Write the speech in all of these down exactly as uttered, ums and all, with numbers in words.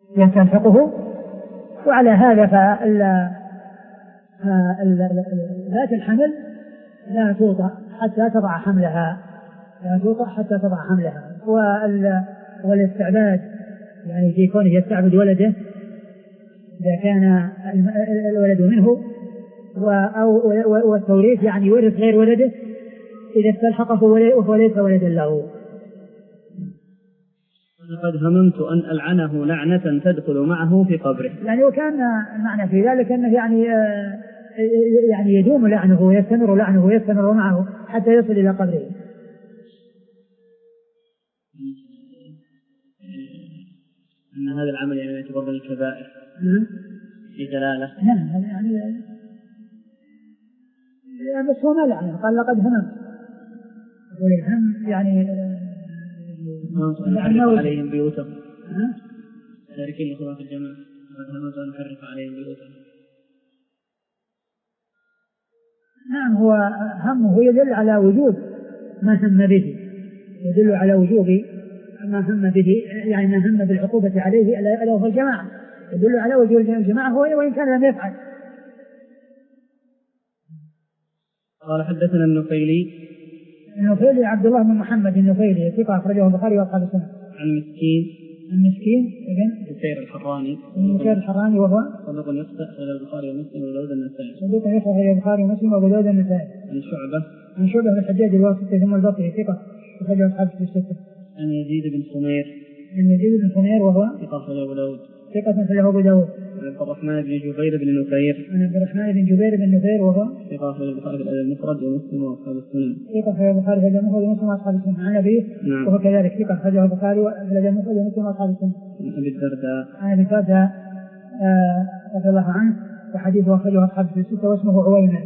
يستلحقه. وعلى هذا ذات الحمل لا توطأ حتى تضع حملها لا توطأ حتى تضع حملها. والاستعباد يعني في كونه يستعبد ولده إذا كان الولد منه، والتوريث يعني يورث غير ولده إذا استلحقه وهو ليس ولدا له. لقد هممت أن ألعنه لعنة تدخل معه في قبره. يعني وكان المعنى في ذلك أنه يعني يعني يدوم لعنه ويستمر لعنه ويستمر معه حتى يصل إلى قبره. أن هذا العمل يعني يعتبر من الكبائر في دلالة. نعم يعني بس هو ما لعنه، قال لقد هممت. والهم يعني نحرق عليهم بيوتهم تاركين لصلاة الجماعة. هممت أن نحرق عليهم بيوتهم. نعم هو همه يدل على وجوب ما هم به، يدل على وجوب ما هم به، يعني ما هم بالعقوبة عليه ألا هو الجماعة، يدل على وجوب الجماعة هو وإن كان لم يفعل. قال حدثنا النفيلي النفيلي عبد الله بن محمد النفيلي ثقة أخرجه البخاري وأصحاب السنة. عن مسكين المسكين ابن بكير الحراني بكير الحراني وهو صدوق يخطئ أخرجه البخاري ومسلم وأبو داود النسائي. صدوق يخطئ أخرجه البخاري ومسلم وأبو داود النسائي. عن شعبة عن شعبة بن الحجاج الواسطي ثم البصري ثقة أخرجه أصحاب الستة. عن يزيد بن سمير عن يزيد بن سمير وهو ثقة أخرجه أبو داود ثقة أخرجه أبو داود. عن عبد الرحمن بن جبير بن نفير عن عبد الرحمن بن جبير بن نفير وهو ثقة أخرجه البخاري في الأدب المفرد ومسلم وأصحاب السنن. ثقة أخرجه البخاري في الأدب المفرد ومسلم وأصحاب السنن. عن أبيه نعم. وهو كذلك ثقة أخرجه البخاري في الأدب المفرد ومسلم وأصحاب السنن. عن أبي الدرداء عن أبي الدرداء رضي الله عنه وحديثه أخرجه أصحاب الستة واسمه عويمر.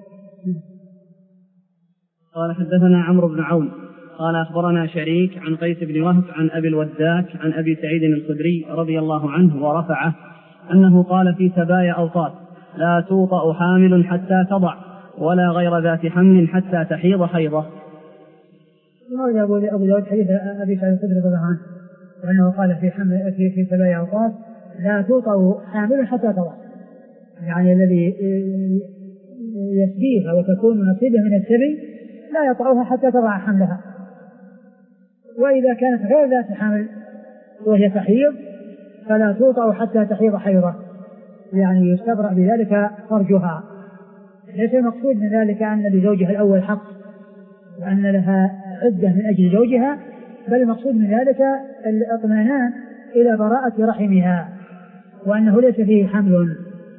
قال حدثنا عمرو بن عون قال أخبرنا شريك عن قيس بن وهب عن أبي الوداك عن أبي سعيد الخدري رضي الله عنه ورفعه أنه قال في سبايا أوطاس لا توطأ حامل حتى تضع ولا غير ذات حمل حتى تحيض حيضة. وهذا أبو داود حديث أبي سعيد الخدري رضي الله عنه وأنه قال في حمل في في سبايا أوطاس لا توطأ حامل حتى تضع، يعني الذي يسبيها وتكون نصيبه من السبي لا يطأها حتى تضع حملها. وإذا كانت غير ذات حمل وهي تحيض فلا توطأ حتى تحيض حيضة، يعني يستبرأ بذلك فرجها. ليس المقصود من ذلك أن لزوجها الأول حق وأن لها عدة من أجل زوجها، بل المقصود من ذلك الاطمئنان إلى براءة رحمها وأنه ليس فيه حمل.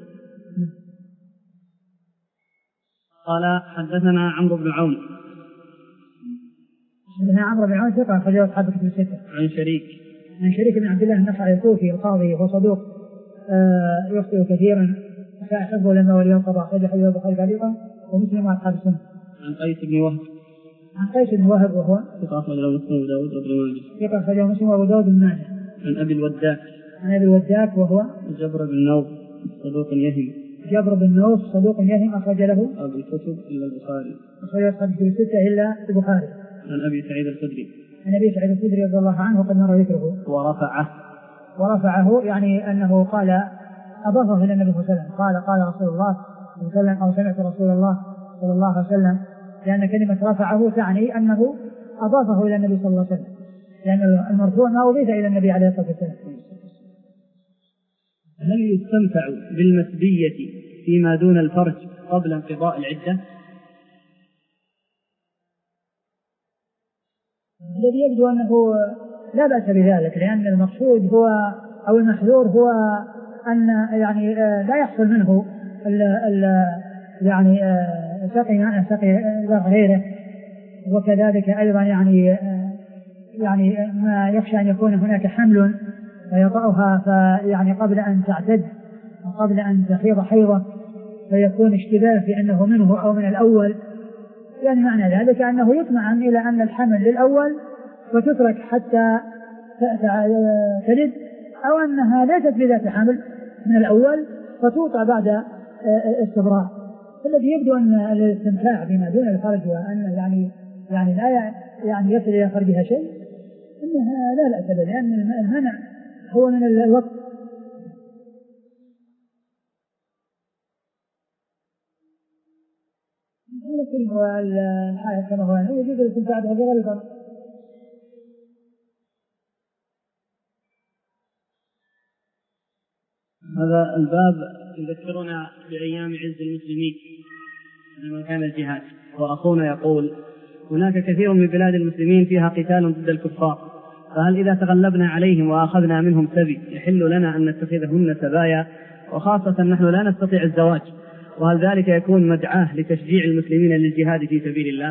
قال حدثنا عمرو بن عون حدثنا عمرو بن عون ثقة أخرجه أصحاب الكتب الستة. عن شريك عن شريك بن عبد الله النخعي الكوفي القاضي وهو صدوق آه يخطئ كثيرا فأحبه لما ولي القضاء أخرج حديث البخاري تعليقا ومسلم وأصحاب السنة. عن قيس بن وهب عن قيس بن وهب وهو ثقة أخرجه مسلم وأبو داود وابن ماجه. ثقة أخرجه مسلم وأبو داود وابن ماجه. عن أبي الوداك عن أبي الوداك وهو جبر بن نوف صدوق يهم جبر بن نوف صدوق يهم أخرج له أبو الكتب إلا البخاري أخرج أصحاب الكتب الستة إلا البخاري. عن أبي سعيد الخدري عن أبي سعيد الخدري رضي الله عنه وقد مر ذكره. ورفعه ورفعه يعني أنه قال أضافه إلى النبي صلى الله عليه وسلم قال قال رسول الله صلى الله عليه وسلم أو سمعت رسول الله صلى الله عليه وسلم، لأن كلمة رفعه تعني أنه أضافه إلى النبي صلى الله عليه وسلم، لأن المرفوع ما أضيف إلى النبي عليه الصلاة والسلام. هل يستمتع بالمسبية فيما دون الفرج قبل انقضاء العدة؟ الذي يبدو أنه لا بأس بذلك، لأن المقصود هو أو المحذور هو أن يعني لا يحصل منه ال ال يعني سقي سقي غيره، وكذلك أيضا يعني يعني ما يخشى أن يكون هناك حمل فيطأها فيعني قبل أن تعتد وقبل أن تحيض حيضة فيكون اشتباه في أنه منه أو من الأول، يعني معنى ذلك أنه يطمئن إلى أن الحمل للأول وتترك حتى تلد، أو أنها ليست بذات حمل من الأول فتوطأ بعد استبراء. الذي يبدو أن الاستمتاع بما دون الفرج وأن يعني يعني لا يعني يصل إلى فرجها شيء إنها لا بأس به، لأن المنع هو من الوقت المسلم والحائط كما هو يجوز الاستمتاع به بغير الفرق. هذا الباب يذكرنا بأيام عز المسلمين لما كان الجهاد، وأخونا يقول هناك كثير من بلاد المسلمين فيها قتال ضد الكفار، فهل إذا تغلبنا عليهم وأخذنا منهم سبي يحل لنا أن نتخذهن سبايا، وخاصة نحن لا نستطيع الزواج، وهل ذلك يكون مدعاة لتشجيع المسلمين للجهاد في سبيل الله؟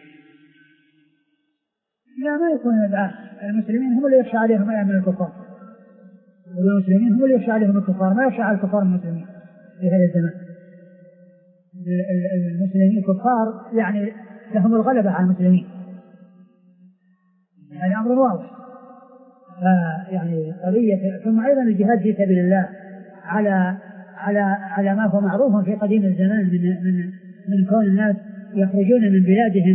لا، ما يكون مدعاة. المسلمين هم اللي يخشى عليهم من الكفار، والمسلمين هم اللي يخشى عليهم الكفار، ما يخشى على الكفار المسلمين في هذا الزمان. المسلمين الكفار يعني لهم الغلبة على المسلمين، يعني أمر واضح. يعني قضية. ثم أيضا الجهاد في سبيل الله على على على ما هو معروف في قديم الزمان من من من كون الناس يخرجون من بلادهم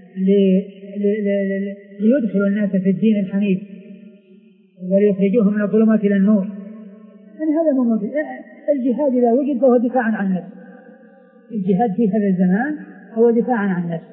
ليدخلوا الناس في الدين الحنيف وليخرجوهم من الظلمات إلى النور. يعني هذا مو موجود. الجهاد إذا وجد فهو دفاعا عن النفس. الجهاد في هذا الزمان هو دفاعا عن النفس.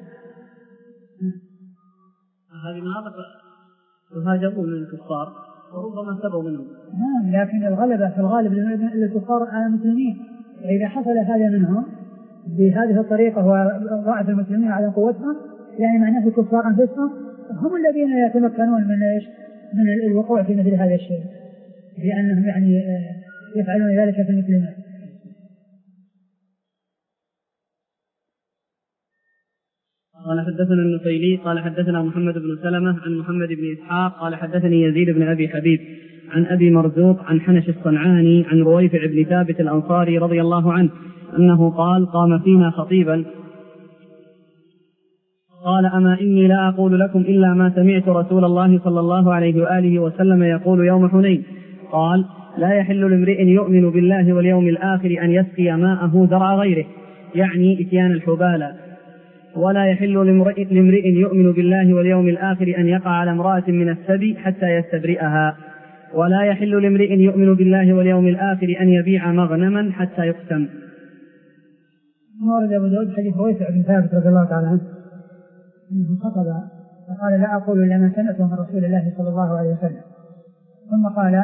هذه مناطق يهاجمون من الكفار وربما سبوا منهم. نعم، لكن الغلبة في الغالب للكفار على المسلمين. إذا حصل هذا منهم بهذه الطريقة وضعف المسلمين على قوتهم، يعني معناه الكفار أنفسهم هم الذين يتمكنون من إيش؟ من الوقوع في مثل هذا الشيء، لأنهم يعني يفعلون ذلك في المسلمين. قال حدثنا النفيلي قال حدثنا محمد بن سلمة عن محمد بن إسحاق قال حدثني يزيد بن أبي حبيب عن أبي مرزوق عن حنش الصنعاني عن رويفع بن ثابت الأنصاري رضي الله عنه أنه قال قام فينا خطيبا قال أما إني لا أقول لكم إلا ما سمعت رسول الله صلى الله عليه وآله وسلم يقول يوم حنين. قال لا يحل لامرئ يؤمن بالله واليوم الآخر أن يسقي ماءه ذرع غيره، يعني إتيان الحبالة، ولا يحل لامرئ يؤمن بالله واليوم الآخر أن يقع على امرأة من السبي حتى يستبرئها، ولا يحل لامرئ يؤمن بالله واليوم الآخر أن يبيع مغنما حتى يقسم. ورد أبو داود حديث رويفع بن ثابت رضي الله تعالى عنه خطب فقال لا أقول إلا ما سمعته من رسول الله صلى الله عليه وسلم، ثم قال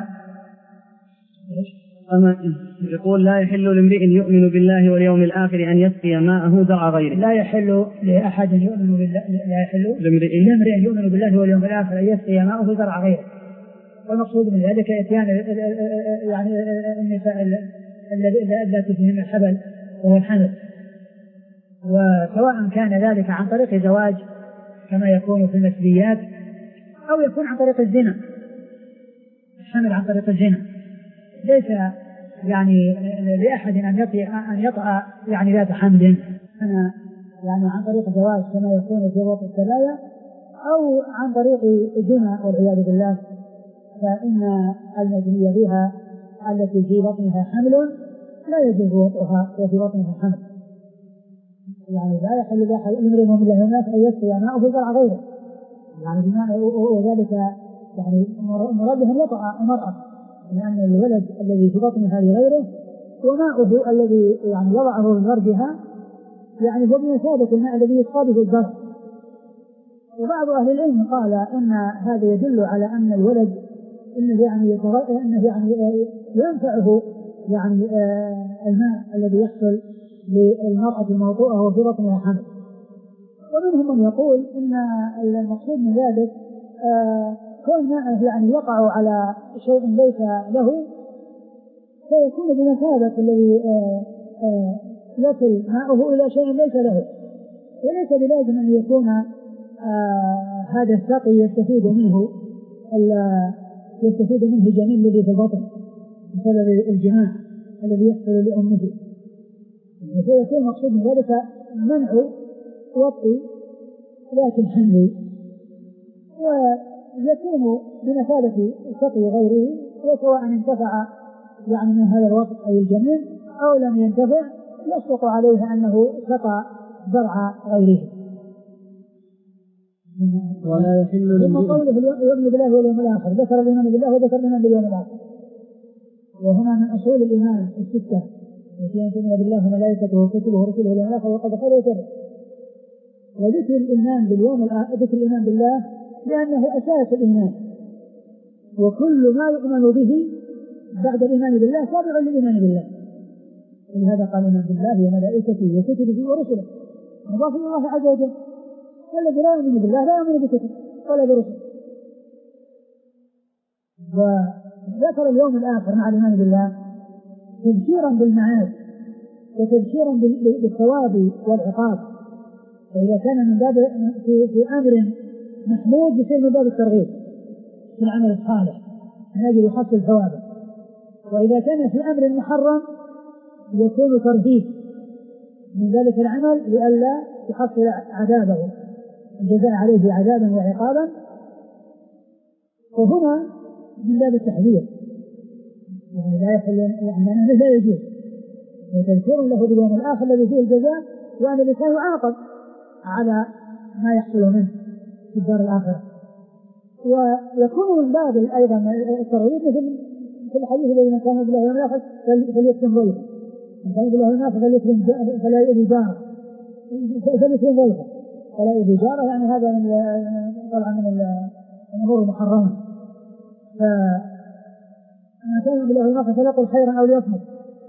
أما يقول لا يحل لامرئ يؤمن بالله واليوم الآخر أن يسقي ماءه ذرع غيره. لا يحل لأحد يؤمن بالله لا يحل لامرئ يؤمن بالله واليوم الآخر أن يسقي ماءه ذرع غيره. والمقصود من ذلك إتيان يعني النساء التي فيهن الحبل وهو الحمل، وسواء كان ذلك عن طريق زواج كما يكون في المسبيات أو يكون عن طريق الزنا. الحمل عن طريق الزنا ليس يعني لأحد أن يطأ أن يطأ يعني ذات حمل أنا يعني عن طريق زواج كما يكون في وقت السبايا أو عن طريق الزنا والعياذ بالله، فإن المزنية بها التي في بطنها حمل لا يجوز وطئها وفي بطنها حمل، يعني لا يحل لأحد يمرهم بالله الناس أن يسقي ماءه ذرع غيره، يعني بمعنى وذلك يعني مرادها أن يطأ المرأة، لأن الولد الذي في بطنها لغيره وماؤه الذي يعني يضعه من فرجها يعني هو بمثابة الماء الذي يصاب في الزرع. وبعض أهل العلم قال إن هذا يدل على أن الولد إنه يعني إنه يعني ينفعه يعني الماء الذي يحصل للمرأة الموضوعة وفي بطنها حمل. ومنهم من يقول إن المقصود من ذلك كون ماء يعني يقع على شيء ليس له فيكون بمثابة الذي يصل ماؤه إلى شيء ليس له، وليس بلازم أن يكون آه هذا السقي يستفيد منه يستفيد منه الجنين الذي في البطن بسبب الجماع الذي يحصل لأمه، فيكون المقصود من ذلك منع وطئ ذات الحمل، ويكون بمثابة سقي غيره، وسواء انتفع يعني من هذا الوطئ أي الجنين أو لم ينتفع يسقط عليه أنه سقى زرع غيره. ولا يحل ثم قوله يؤمن بالله واليوم الآخر ذكر الإيمان بالله وذكر الإيمان باليوم الآخر، وهنا من أصول الإيمان الستة التي أن تؤمن بالله وملائكته وكتبه ورسله واليوم الآخر وقد خير وشر. وذكر الإيمان باليوم الآخر ذكر الإيمان بالله لأنه أساس الإيمان، وكل ما يؤمن به بعد الإيمان بالله تابع للإيمان بالله. ولهذا قال الإيمان بالله وملائكته وكتبه ورسله مضاف إلى الله عز وجل. والذي لا يؤمن بالله لا يؤمن بكتبه ولا برسله. وذكر اليوم الآخر مع الإيمان بالله تبشيرا بالمعاد وتبشيرا بالثواب والعقاب، فإذا كان من باب في, في أمر محمود يصير من باب الترغيب في العمل الصالح من أجل يحصل ثوابه، وإذا كان في أمر محرم يكون ترهيب من ذلك العمل لئلا يحصل عذابه الجزاء عليه عذابا وعقابا. وهنا من باب التحذير يعني لا يحل يعني لا يجوز، وتذكير له باليوم الآخر الذي فيه الجزاء وأن الإنسان يعاقب على ما يحصل منه في الدار الآخرة. ويكون من باب أيضا الترغيب مثل في الحديث الذي من كان بالله يوم الآخر فليكرم ضيفه، من كان بالله يوم الآخر فليكرم فلا يؤذي جاره فليكرم ضيفه فلا يؤذي جاره، يعني هذا من طبعا من الأمور المحرمة. فمن كان بالله يوم الآخر فليقل خيرا أو ليصمت.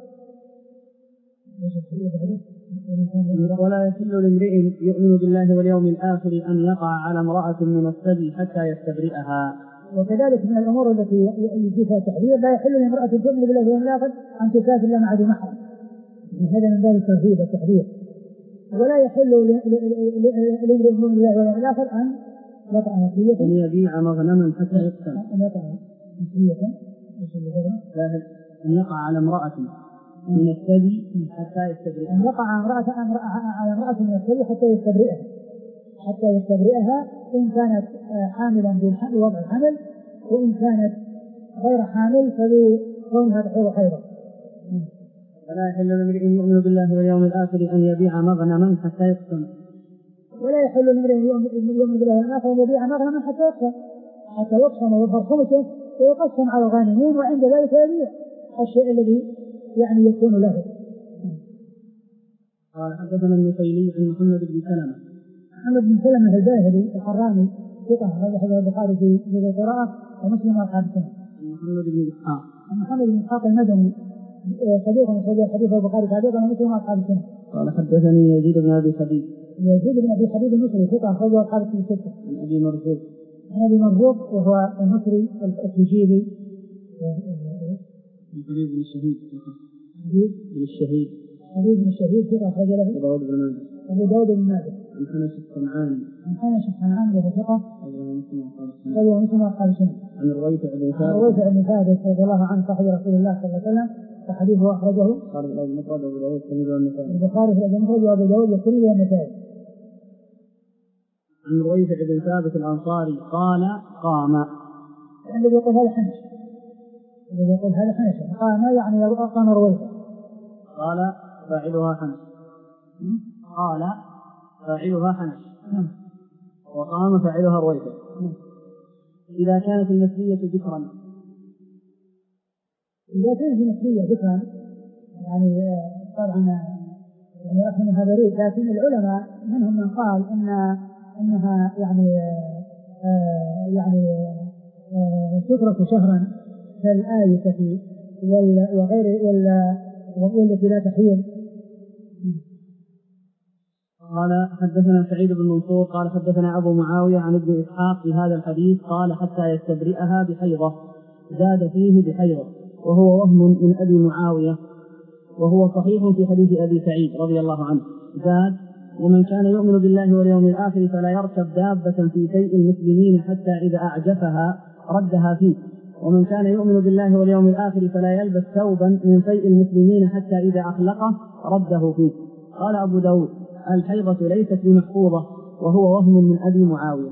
ولا يحل لامرئ يؤمن بالله واليوم الآخر أن يقع على امرأة من الثدي حتى يستبرئها. وكذلك من الأمور التي فيها تحذير لا يحل لامرأة تؤمن بالله واليوم الآخر أن تسافر إلا مع ذي محرم، هذا من باب الترهيب والتحذير. ولا يحل لامرئ يؤمن بالله واليوم الآخر أن يقع نسية أن يبيع مغنما حتى يقتل أن يقع نسية أن يقع على امرأة من الثدي حتى يستبرئها، أن يقع على امرأة من الثدي حتى يستبرئها حتى يستبرئها إن كانت حاملا بوضع الحمل، وإن كانت غير حامل فلكونها تحيض حيضا. ولا يحل لامرئ يؤمن بالله واليوم الآخر أن يبيع مغنما حتى يقسم. ولا يحل لامرئ يؤمن بالله واليوم الآخر أن يبيع مغنما حتى يقسم حتى يقسم ويظهر خمسه ويقسم على الغانمين، وعند ذلك يبيع الشيء الذي يعني يكون له. قال حدثنا النفيلي عن محمد بن سلمة. محمد بن سلمة الباهلي الحراني ثقة أخرجه البخاري في القراءة ومسلم وأصحاب السنة. محمد بن إسحاق. محمد بن إسحاق المدني صديق أخرج حديث البخاري تعليقا ومسلم وأصحاب السنة. قال حدثني يزيد بن أبي حبيب. يزيد بن أبي حبيب المصري ثقة أخرجه أصحاب السنة. عن أبي مرزوق. عن أبي مرزوق وهو المصري التجيبي. حبيب بن الشهيد. حبيب بن الشهيد. حبيب بن الشهيد ثقة أخرج له أبو داود بن ماجه. أبو داود بن ماجه. عن حنش الصنعاني. عن حنش الصنعاني وهو ثقة أخرجه مسلم وأصحاب السنة. عن الرويفع بن ثابت. الرويفع بن ثابت رضي الله عنه صاحب رسول الله صلى الله عليه وسلم، وحديثه أخرجه البخاري في المفرد وأبو داود والترمذي والنسائي. البخاري في المفرد وأبو داود والترمذي والنسائي. عن الرويفع بن ثابت الأنصاري قال قام. الذي يقول هذا حنش الذي يقول هذا حنش قام يعني قام رويفع. قال فاعلها حنش. قال فاعلها حنش وقام فاعلها رويفع. إذا كانت المثلية ذكرا إذا كانت المثلية ذكرا يعني طبعا يعني رحمها بريء، لكن العلماء منهم من قال إن إنها يعني آه يعني آه سترة شهرا كالآية وغير والتي لا تحيل. قال حدثنا سعيد بن منصور قال حدثنا أبو معاوية عن ابن إسحاق في هذا الحديث قال حتى يستبرئها بحيضة، زاد فيه بحيضة وهو وهم من أبي معاوية، وهو صحيح في حديث أبي سعيد رضي الله عنه. زاد ومن كان يؤمن بالله واليوم الآخر فلا يركب دابة في شيء المسلمين حتى إذا أعجفها ردها فيه، ومن كان يؤمن بالله واليوم الآخر فلا يلبس ثوبا من شيء المسلمين حتى إذا أخلقه رده فيه. قال أبو داود الحيضة ليست بمحفوظة وهو وهم من أبي معاوية.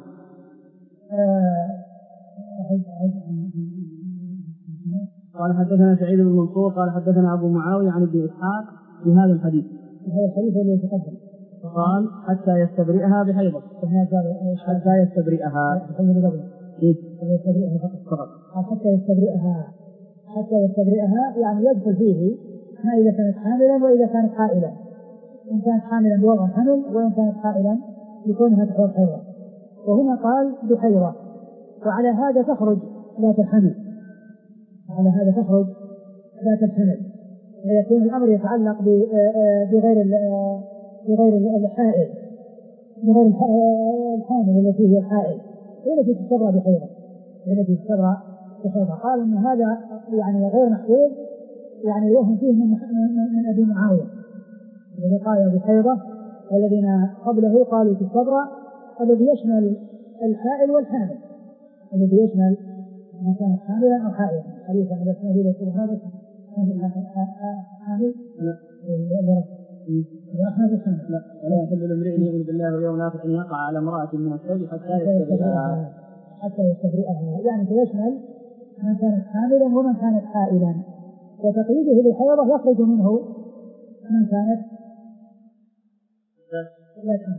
قال حدثنا سعيد بن منصور قال حدثنا أبو معاوية عن ابن إسحاق في هذا الحديث. هذا الحديث الذي يتقدم قال حتى يستبرئها بحيضة. حتى يستبرئها فقط. حتى يستبرئها حتى يستبرئها يعني يدخل فيه ما إذا كانت حاملا وإذا كانت حائلا، إن كانت حاملا بوضع حمل وإن كانت حائلا لكونها تحوض حيضة، وهنا قال بحيضة، وعلى هذا تخرج ذات الحمل، على هذا تخرج ذات الحمل، ويكون الأمر يتعلق بغير بغير الحائل، بغير الحامل التي هي الحائل التي تستبرأ بحيضة، التي تستبرأ بحيضة. قال إن هذا يعني غير محفوظ، يعني يوهم فيه من من أبي معاوية الذي قال بحيضة، والذين قبله قالوا تستبرأ، الذي يشمل الحائل والحامل، الذي يشمل ما كان حاملا أو حائلا. حديث عن الأسماء إلى كل هذا حامل لا، ولا يحل لامرئ يؤمن بالله واليوم الآخر أن يقع على امرأة من الثوب حتى يستبرئها، حتى يستبرئها، يعني فيشمل من كانت حاملا ومن كانت حائلا، وتقييده بالحيضة يخرج منه من كانت لا تحمل،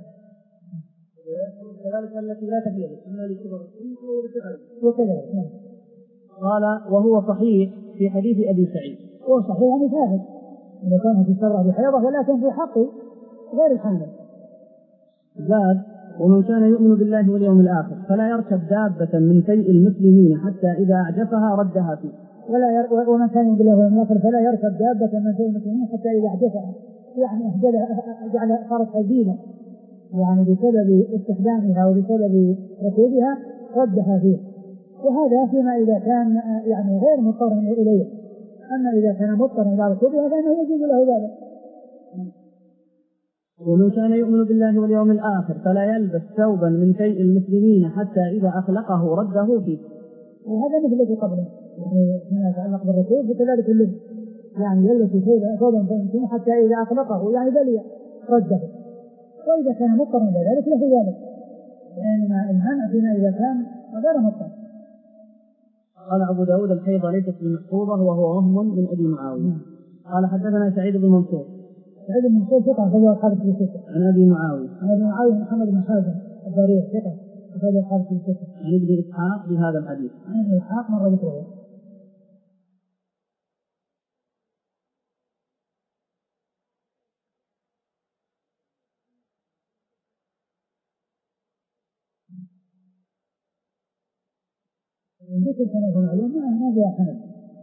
وكذلك التي لا تحيض إما لكبر السن أو لصغره. وكذلك قال وهو صحيح في حديث أبي سعيد، هو صحيح يعني ثابت إذا كانت تستبرأ بحيضة، ولكن في حق غير الحامل. زاد ومن كان يؤمن بالله واليوم الآخر فلا يركب دابة من شيء المسلمين حتى إذا أعجفها ردها فيه. ولا ير... ومن كان يؤمن بالله واليوم الآخر فلا يركب دابة من شيء المسلمين حتى إذا أعجفها، يعني أهدلها جعل صارت هزيلة، يعني بسبب استخدامها وبسبب ركوبها ردها فيه. وهذا فيما إذا كان يعني غير مضطر إليه، أما إذا كان مضطر إلى ركوبها فإنه يجوز له ذلك. ومن كان يؤمن بالله واليوم الآخر فلا يلبس ثوبا من شيء المسلمين حتى إذا أخلقه رده فيه. وهذا مثل الذي قبله، يعني فيما يتعلق بالركوب وكذلك اللبس، يعني يلبس ثوبا من المسلمين حتى إذا أخلقه يعني بلي رده، وإذا كان مضطر إلى ذلك له ذلك، لأن المنع فيما إذا كان غير مضطر. قال أبو داود الحيضة ليست بالمحفوظة وهو وهم من أبي معاوية. قال حدثنا سعيد بن منصور، سعيد بن منصور ثقة أخرجه أصحاب في الستة. عن أبي معاوية، عن أبي معاوية محمد بن حازم الضرير ثقة أخرجه أصحاب في الستة. عن ابن إسحاق بهذا الحديث. عن ابن إسحاق مرة ذكره. ذكر كما هو معلوم ما جاء حمل،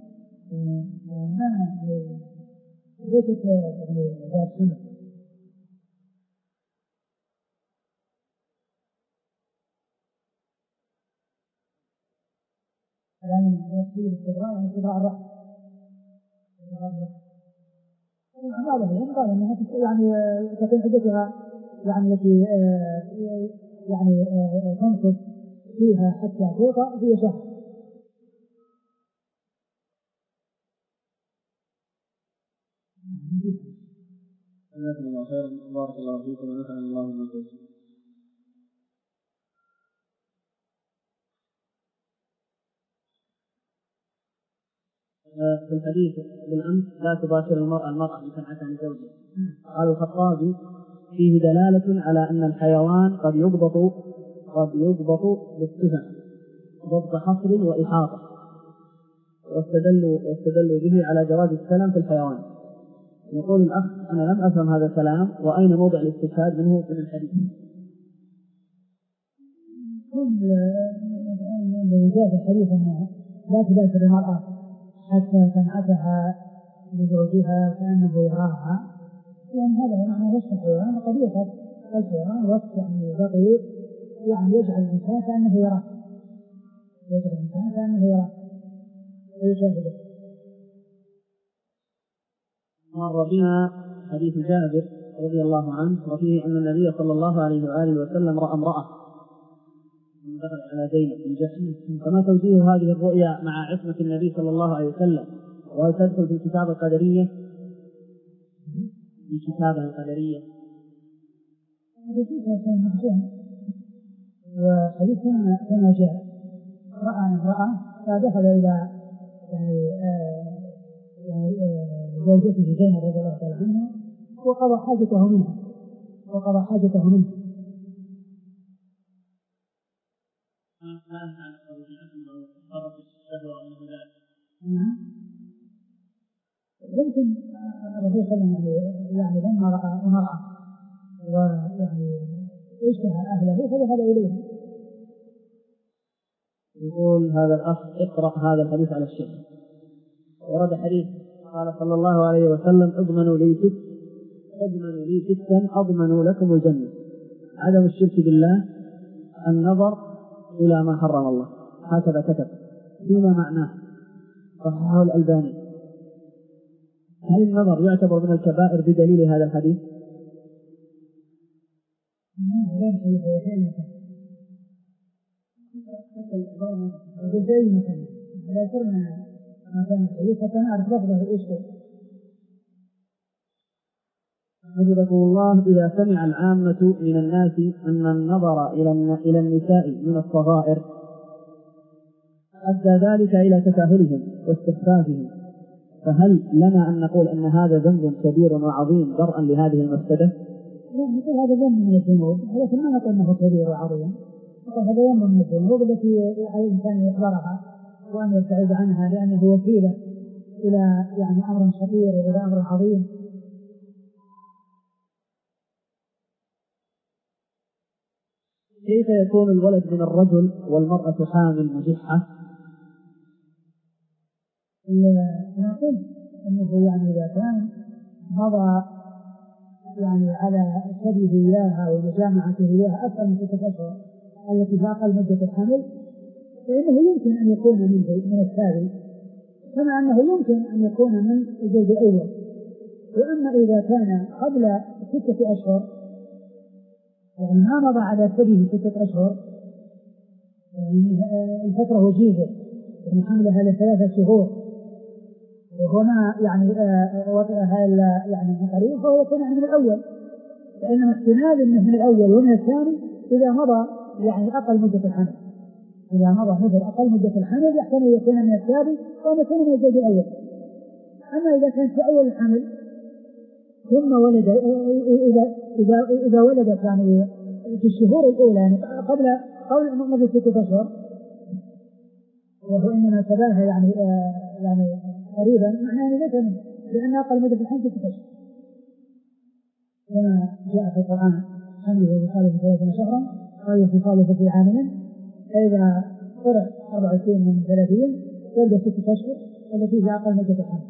ما ليست يعني ذات حمل. يعني يصير استدراء يعني استدراء الرأس. هذا هو قال أنها يعني تكون حدتها يعني التي يعني تنقص فيها حتى توقع في شهر. جزاكم الله خيرا، بارك الله فيكم ونفعنا الله بما قلتم. في الحديث بالأمس لا تباشر المرأة المرأة بسمعة عن زوجها. قال الخطابي فيه دلالة على أن الحيوان قد يضبط قد يضبط بالصفة ضبط حصر وإحاطة، واستدلوا واستدلوا به على جواز السلام في الحيوان. يقول الأخ أنا لم أفهم هذا الكلام، وأين موضع الاستشهاد منه من الحديث؟ كل الذي جاء في الحديث أنها لا تباشر المرأة حتى تنعتها لزوجها كأنه يراها، يعني هذا معنى وصف الحيوان، وقد يوصف الحيوان وصف يعني دقيق، يعني يجعل الإنسان كأنه يراه، يجعل الإنسان كأنه يراه ويشاهده. مر بنا حديث جابر رضي الله عنه وفيه أن النبي صلى الله عليه وآله وسلم رأى امرأة دخل على زينب بن جحش، فما توجيه هذه الرؤيا مع عصمة النبي صلى الله عليه وسلم؟ وهل تدخل في الكتابة القدرية؟ في الكتابة القدرية وحديث كما جاء رأى امرأة فدخل إلى يعني يعني زوجته زينب رضي الله تعالى عنها وقضى حاجته منها وقضى حاجته منها. يمكن الرسول صلى الله عليه وسلم يعني لما رأى امرأة ويعني اشتهى أهله فذهب إليه. يقول هذا الأخ اقرأ هذا الحديث على الشيخ. ورد حديث قال صلى الله عليه وسلم اضمنوا لي ست اضمنوا لي ستا اضمنوا لكم الجنة: عدم الشرك بالله، النظر إلى ما حرم الله. هكذا كتب فيما معناه، صححه الألباني. هل النظر يعتبر من الكبائر بدليل هذا الحديث؟ حفظكم الله، إذا سمع العامة من الناس أن النظر إلى النساء من الصغائر أدى ذلك إلى تساهلهم واستخفافهم، فهل لنا أن نقول أن هذا ذنب كبير وعظيم درءا لهذه المفسدة؟ لا نقول هذا ذنب من الذنوب، ولكن ما نقول أنه كبير وعظيم. نقول هذا ذنب من الذنوب التي على الإنسان يحذرها وأن يبتعد عنها، لأنه وسيلة إلى يعني أمر خطير وإلى أمر عظيم. كيف يكون الولد من الرجل والمرأة حامل مجحة؟ نقول أنه يعني إذا كان مضى يعني على ثديه إياها ومجامعته إياها أكثر من ستة أشهر التي في أقل مدة الحمل، فإنه يمكن أن يكون منه من الثاني، كما أنه يمكن أن يكون من الزوج الأول. وأما إذا كان قبل ستة أشهر يعني ما مضى على ثديه ستة أشهر، يعني الفترة وجيزة، يعني حملها لثلاثة شهور وهو ما يعني وطئها يعني من قريب، فهو يكون من الأول، فإنما احتمال أنه من الأول ومن الثاني إذا مضى يعني أقل مدة الحمل. إذا مضى مثل أقل مدة الحمل يحتمل يكون من الثاني وأن يكون من الزوج الأول. أما إذا كان في أول الحمل ثم ولد إذا إذا إذا ولدت يعني في الشهور الأولى يعني قبل قبل مضي ستة أشهر، وهو إنما تباهى يعني آه يعني قريبا، معناه ليس منه، لأن أقل مدة الحمل ستة أشهر كما جاء في القرآن: حمله ووصاله ثلاثين شهرا أو فصاله في عامين، فإذا قرأ أربع سنين من ثلاثين يبدأ ستة أشهر التي هي أقل مدة الحمل.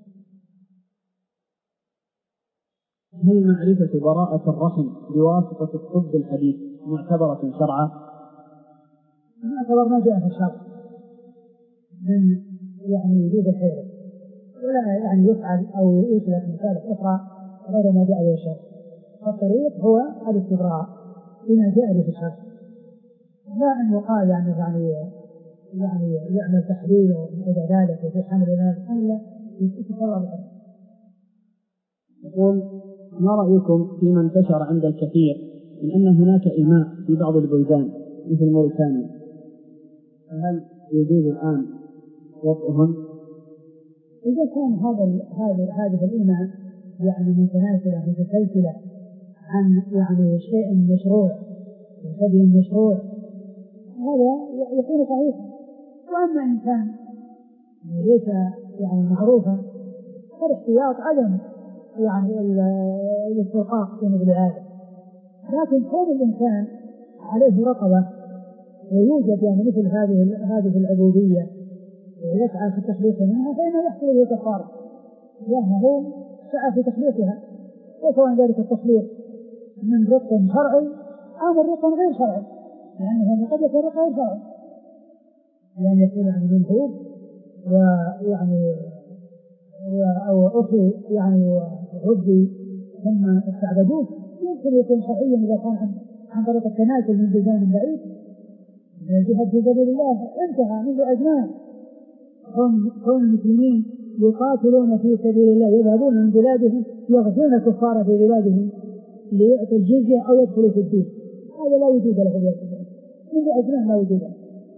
هل معرفة براءة الرحم بواسطة الطب الحديث معتبرة شرعا؟ معتبر ما جاء في الشرع من يعني وجود الحيض، ولا يعني يفعل أو يسلك مسالك أخرى غير ما جاء به الشرع. الطريق هو الاستبراء بما جاء به الشرع، لا أن يقال يعني يعني يعني يعمل تحليل وإلى ذلك وفي حمل الناس ألا يتطلع بحرم. يقول: ما رأيكم فيما انتشر عند الكثير من أن هناك إماء في بعض البلدان مثل موريتانيا، فهل يجوز الآن وطئهم؟ إذا كان هذا هذا هذه الإماء يعني متناسلة متسلسلة عن يعني شيء مشروع وسبيل مشروع، هذا يكون صحيحا. وأما إن كان ليس يعني معروفا فالاحتياط عدم يعني الاسترقاق في مثل هذا. لكن كون الإنسان عليه رقبة ويوجد يعني مثل هذه هذه العبودية ويسعى في التخليص منها، فإنه يحصل له كفارة، لأنه سعى في تخليصها، وسواء ذلك التخليص من رق شرعي أو من رق غير شرعي، لأنه قد يكون رق غير شرعي، يعني يكون يعني منهوب ويعني أو أخي يعني ردي ثم استعبدوه، يمكن يكون شرعيا إذا كان عن, عن طريق التناسل من بلدان بعيد من الجهاد في سبيل الله انتهى منذ أزمان. كون المسلمين يقاتلون في سبيل الله يذهبون من بلادهم يغزون الكفار في بلادهم ليعطوا الجزية أو يدخلوا في الدين، هذا لا وجود له منذ أزمان، لا وجود له.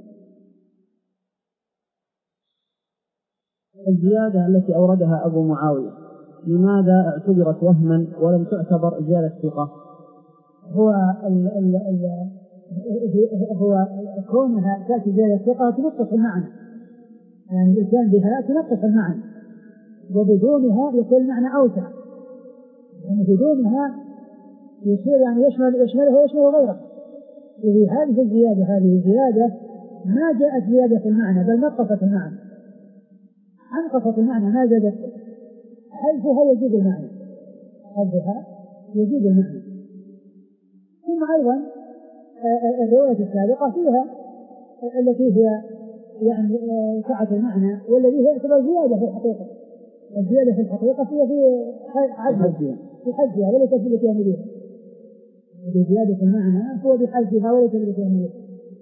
الزيادة التي أوردها أبو معاوية لماذا اعتبرت وهما ولم تعتبر زيادة ثقة؟ هو ال ال ال هو كونها تأتي زيادة ثقة تنقص المعنى، يعني الإنسان بها تنقص المعنى، وبدونها يكون المعنى أوسع، يعني بدونها يصير يعني يشمل يشمله ويشمل غيره. وفي هذه الزيادة هذه الزيادة ما جاءت زيادة في المعنى بل نقصت المعنى، أنقصت المعنى ما زادت. حذفها يزيد المعنى، حذفها يزيد المعنى. ثم أيضا الرواية السابقة فيها التي هي يعني سعة المعنى والذي هي تعتبر زيادة في الحقيقة. الزيادة في الحقيقة هي في حذفها في حذفها وليس في الاتيان بها. بزيادة المعنى هو بحذفها وليس في الاتيان بها.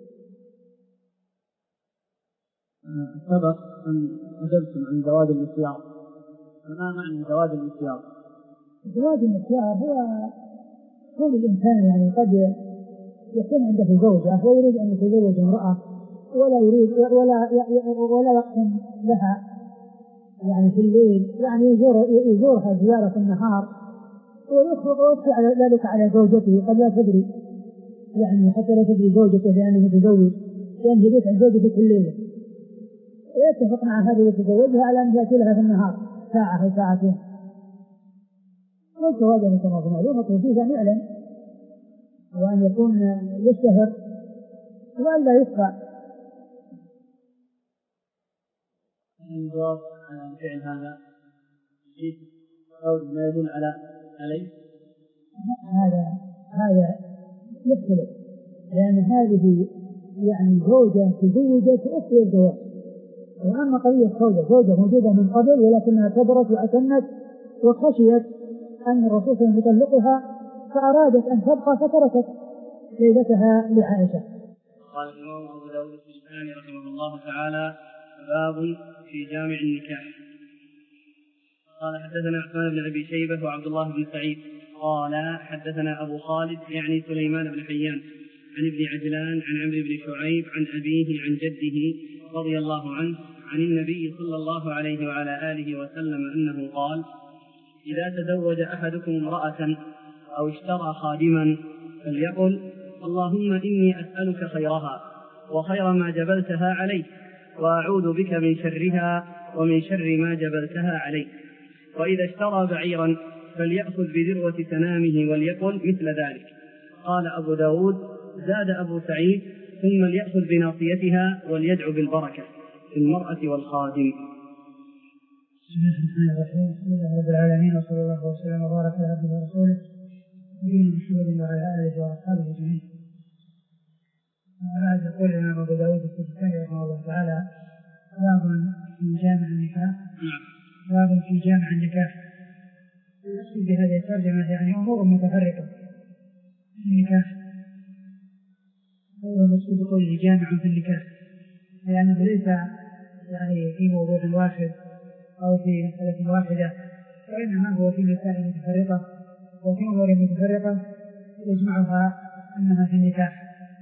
سبق أن أجبتم عن زواج المسيار، فما معنى زواج المسيار؟ زواج المسيار هو كل الإنسان يعني قد يكون عنده زوجة ويريد أن يتزوج امرأة ولا يريد ولا ولا يقسم لها يعني في الليل، يعني يزور يزورها زيارة في النهار ويخرج ويخفي على ذلك على زوجته قد لا تدري، يعني حتى لا تدري زوجته لأنه متزوج، لأن يبيت عن زوجته في الليل ويتفق مع هذه يتزوجها على أن يأتي لها في النهار ساعة أو ساعتين. والزواج كما هو معلوم فيه أن يعلن وأن يكون يشتهر وأن لا يخفى. الجواب عن فعل هذا أو ما يدل على عليه هذا هذا يختلف، لأن هذه يعني زوجة تزوجت أخرى الزواج، وأما قضية زوجة زوجة موجودة من قبل ولكنها كبرت وأتمت وخشيت أن الرسول صلى الله عليه وسلم يطلقها فأرادت أن تبقى فتركت ليلتها لعائشة. قال الإمام أبو داود السجستاني رحمه الله تعالى: باب في جامع النكاح. قال حدثنا عثمان بن أبي شيبة وعبد الله بن سعيد قال حدثنا أبو خالد يعني سليمان بن حيان عن ابن عجلان عن عمرو بن شعيب عن أبيه عن جده رضي الله عنه عن النبي صلى الله عليه وعلى آله وسلم أنه قال: إذا تزوج أحدكم امرأة أو اشترى خادما فليقل: اللهم إني أسألك خيرها وخير ما جبلتها عليه، وأعوذ بك من شرها ومن شر ما جبلتها عليه. وإذا اشترى بعيرا فليأخذ بذروة سنامه وليقل مثل ذلك. قال أبو داود: زاد أبو سعيد: ثم ليأخذ بناصيتها وليدعو بالبركة في المرأة والخادم. بسم الله الرحمن الرحيم. الحمد لله رب العالمين، وصلى الله وسلم وبارك على عبده ورسوله نبينا محمد وعلى آله وأصحابه أجمعين. بعد يقول الإمام أبو داود السجستاني رحمه الله تعالى: باب في جامع النكاح. باب في جامع النكاح. يقصد بهذه الترجمة يعني أمور متفرقة في النكاح، هو المقصود بقوله جامع في النكاح، لأنه ليس يعني في موضوع واحد أو في مسألة واحدة، وإنما هو في مسائل متفرقة وفي أمور متفرقة يجمعها أنها في النكاح.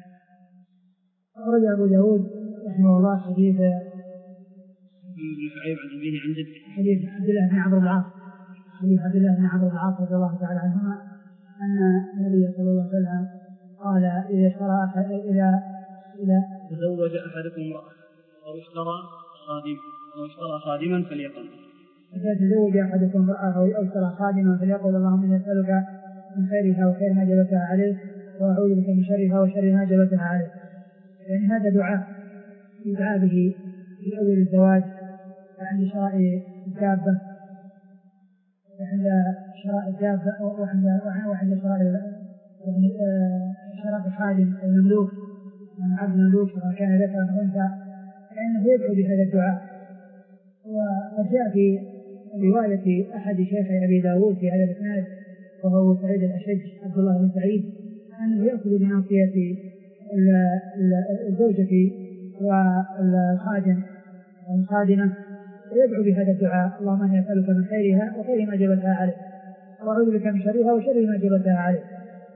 أخرج أبو داود رحمه الله حديث ابن شعيب عن أبيه عن جده حديث عبد الله بن عمرو العاص حديث عبد الله بن عمرو العاص رضي الله تعالى عنهما أن النبي صلى الله عليه وسلم قال: إذا اشترى أحد إذا إذا تزوج أحدكم امرأة أو اشترى خادم أو اشترى خادما فليقل إذا تزوج أحدكم امرأة أو اشترى خادما فليقل: اللهم إني أسألك من خيرها وخير ما جبلتها عليه، وأعوذ بك من شرها وشر ما جبلتها عليه. يعني هذا دعاء يدعى به في أول الزواج عند شراء الدابة وعند شراء الدابة وعند وعند شراء يعني شراء الخادم المملوك من عبد المملوك سواء كان ذكر أو أنثى، فإنه يدعو بهذا الدعاء. وقد جاء في رواية أحد شيخي أبي داود في هذا الإسناد وهو أبو سعيد الأشج عبد الله بن سعيد أنه يأخذ بناصية الزوجة والخادم والخادمة ويدعو بهذا الدعاء: اللهم إني أسألك من خيرها وخير ما جبلتها عليه، وأعوذ بك من شرها وشر ما جبلتها عليه.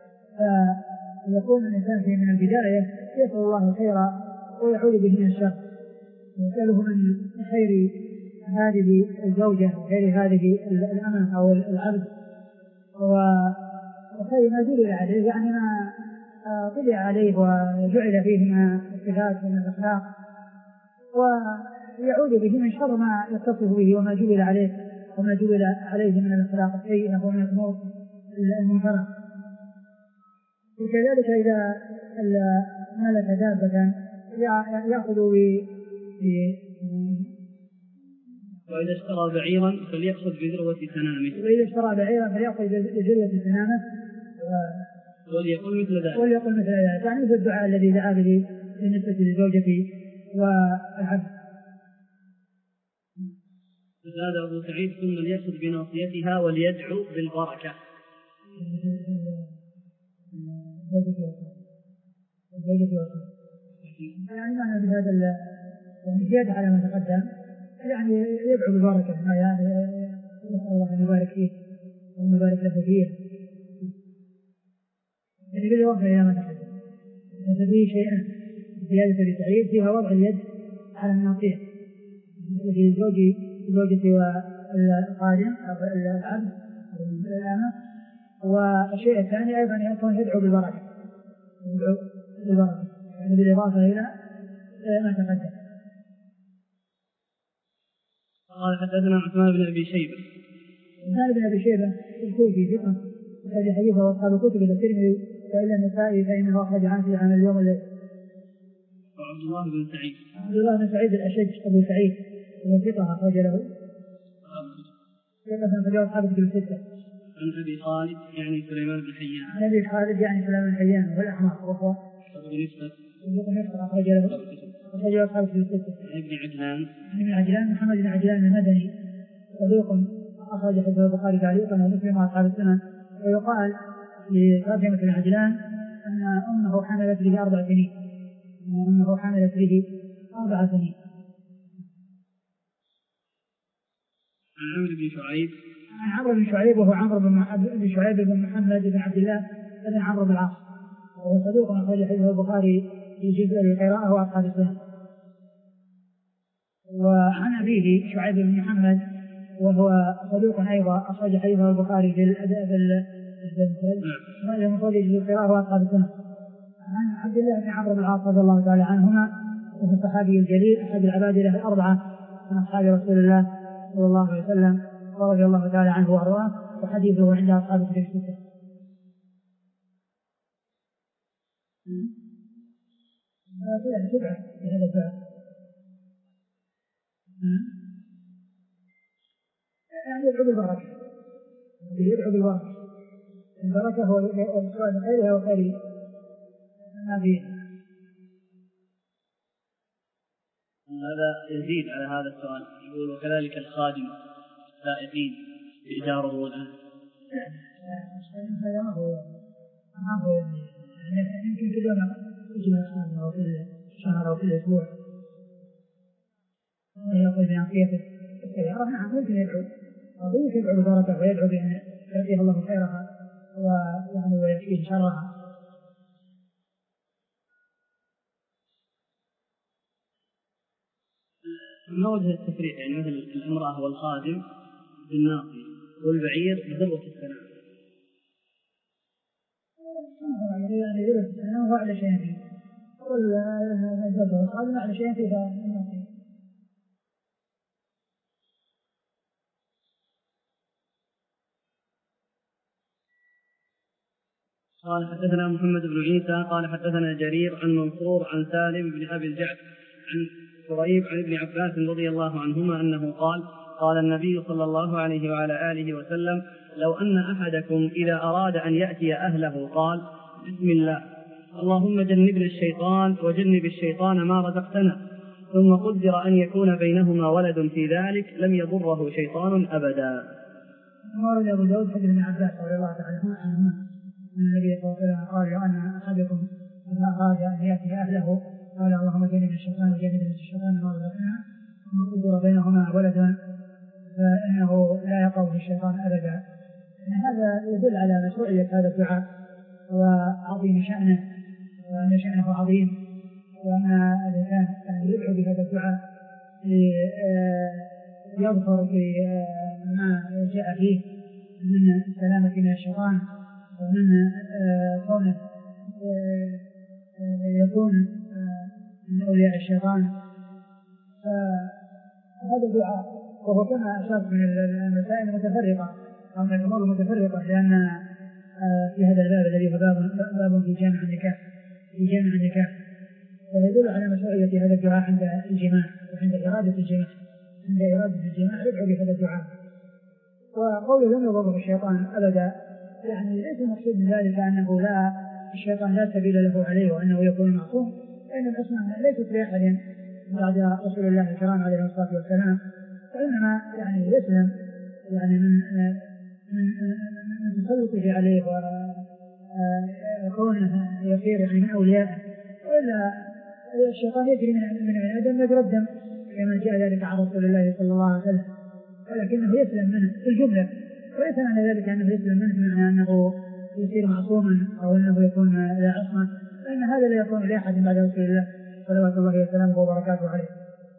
فيكون الإنسان في من البداية يسأل الله خيرا ويعوذ به من الشر، يسأله من خير هذه الزوجة وخير هذه الأمة أو العبد وخير ما جبل عليه، يعني ما طلع عليه وجعل فيه من الصفات ومن الأخلاق، ويعود به من شر ما يتصف به وما جبل عليه وما جبل عليه من الأخلاق السيئة ومن الأمور المنكرة. وكذلك إذا ملك دابة يأخذ ب وإذا اشترى بعيرا فليأخذ بذروة سنامه وإذا اشترى بعيرا فليأخذ بذروة سنامه وليقل مثل ذلك وليقل مثل ذلك يعني مثل الدعاء الذي دعا به بالنسبة لزوجته والعبد. هذا أبو سعيد ثم ليأخذ بناصيتها وليدعو بالبركة. يعني معنى بهذا الزيادة على ما تقدم يعني يدعو بالبركة ما يعني نسأل الله أن يبارك فيه وأن يبارك له فيه يعني بالإضافة إلى ما تقدم. فيه شيئا زيادة لسعيد فيها وضع اليد على الناصية في زوجي زوجتي والقادم أو العبد أو الأمة. والشيء الثاني أيضا يكون يدعو بالبركة يدعو بالبركة يعني بالإضافة إلى ما تقدم. قال حدثنا عثمان بن أبي شيبة. عثمان بن أبي شيبة الكوفي ثقة وهذه حديثه وأصحاب الكتب الترمذي وإلا النسائي فإنه أخرج عنه عن اليوم الليل. وعبد الله بن سعيد عبد الله بن سعيد الأشج أبو سعيد وهو ثقة أخرج له ثقة من أصحاب الكتب الستة. عن أبي خالد يعني سليمان بن حيان. عن أبي خالد يعني سليمان بن حيان والأحمر وهو صدوق نفسه أخرج له أخرج له أصحاب الكتب الستة. عن ابن عجلان ابن عجلان محمد بن عجلان المدني صدوق أخرج حديث البخاري تعليقا ومسلم وأصحاب السنن. ويقال لترجمة بن عجلان أن أمه حملت به أربع سنين أن أمه حملت به أربع سنين. عن عمرو بن شعيب عن عمرو بن شعيب وهو عمرو بن شعيب بن محمد بن عبد الله بن عمرو بن العاص وهو صدوق أخرج حديث البخاري في جزء القراءة وأصحاب السنن. وعن أبيه شعيب بن محمد وهو صدوق أيضا أخرج حديثه البخاري في الأدب المفرد في القراءة وأصحاب السنن. عن عبد الله بن عمرو بن العاص رضي الله تعالى عنهما وهو الصحابي الجليل أحد العبادلة الأربعة من أصحاب رسول الله صلى الله عليه وسلم ورضي الله تعالى عنه وأرضاه وحديثه عند أصحاب الكتب الستة. هذا سبعة في هذا الباب يعني يدعو بالبركة يدعو بالبركة البركة هو السؤال خيرها وخير ما فيه. هذا يزيد على هذا السؤال يقول وكذلك الخادم سائقين بإجاره والآن هذا ما هو ما هو يمكن كل يوم يجي الخادم أو كل شهر أو كل أسبوع يأخذ بناصيته السيارة. نعم ممكن يدعو ممكن يدعو بالبركة ويدعو بأن يأتيه الله خيرها ويعني ويكفيه شرها. ما وجه التفريق يعني مثل الامرأة والخادم بالناصية والبعير بذروة السنام؟ يعني ذروة السنام هو أعلى شيء فيه والخادم أعلى شيء فيه الناصية. قال حدثنا محمد بن عيسى قال حدثنا جرير عن منصور عن سالم بن أبي الجعد عن قريب عن ابن عباس رضي الله عنهما أنه قال قال النبي صلى الله عليه وعلى آله وسلم لو أن أحدكم إذا أراد أن يأتي أهله قال بسم الله اللهم جنبنا الشيطان وجنب الشيطان ما رزقتنا ثم قدر أن يكون بينهما ولد في ذلك لم يضره شيطان أبدا. ورد أبو داود حديث ابن عباس رضي الله عنهما النبي صلى الله عليه وسلم قال لو أن أحدكم إذا أراد أن يأتي أهله قال اللهم جنب الشيطان وجنب الشيطان ما رزقنا ثم قدر بينهما ولد فإنه لا يقع في الشيطان أبدا. هذا يدل على مشروعية هذا الدعاء وعظيم شأنه وأن شأنه عظيم وأن الإنسان يدعو بهذا الدعاء يظهر في ما جاء فيه من السلامة من الشيطان ومن كونه يكون من أولياء الشيطان. فهذا الدعاء وهو كما أشرت من المسائل المتفرقة أو من الأمور المتفرقة لأن في هذا الباب الذي هو باب باب في جامع النكاح في جامع النكاح فيدل على مشروعية هذا الدعاء عند الجماع وعند إرادة الجماع عند إرادة الجماع يدعو بهذا الدعاء. وقوله لم يضره الشيطان أبدا يعني ليس المقصود من ذلك أنه لا الشيطان لا سبيل له عليه وأنه يكون معصوم، فإن العصمة ليست لأحد بعد رسول الله الكرام عليه الصلاة والسلام، وإنما يعني يسلم يعني من من من تسلطه عليه وكونه يصير يعني من أوليائه، وإلا الشيطان يجري من من آدم مجرى الدم كما جاء ذلك عن رسول الله صلى الله عليه وسلم، ولكنه يسلم منه في الجملة، وليس معنى ذلك أنه يسلم منه معنى أنه يصير معصوما أو أنه يكون لا عصمة، لأن هذا لا يكون لأحد بعد رسول الله صلوات الله وسلامه وبركاته عليه.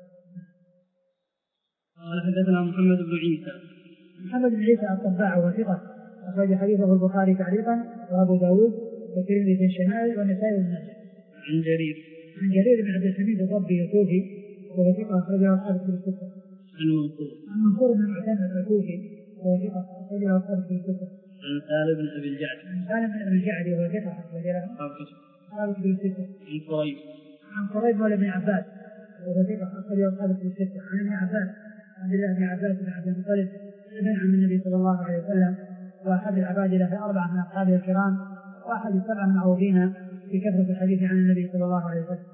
قال حدثنا محمد بن عيسى محمد بن عيسى الطباع وهو ثقة أخرج حديثه البخاري تعليقا وأبو داود والترمذي في الشمائل والنسائي بن ماجه. عن جرير عن جرير بن عبد الحميد الضبي الكوفي وهو ثقة أخرجه أصحاب الكتب الستة. عن منصور عن منصور بن معتمد الكوفي وهو ثقة أخرجه أصحاب الكتب الستة. عن سالم بن أبي الجعد عن سالم بن أبي الجعد وهو ثقة أخرجه أصحاب الكتب الستة. عن قريب عن قريب مولى بن عباس وهو ثقة أخرجه أصحاب الكتب الستة. عن ابن عباس عبد الله بن عباس بن عبد المطلب ابن عم النبي صلى الله عليه وسلم وأحد العبادلة الأربعة من أصحابه الكرام وأحد السبع المعروفين في كثرة الحديث عن النبي صلى الله عليه وسلم.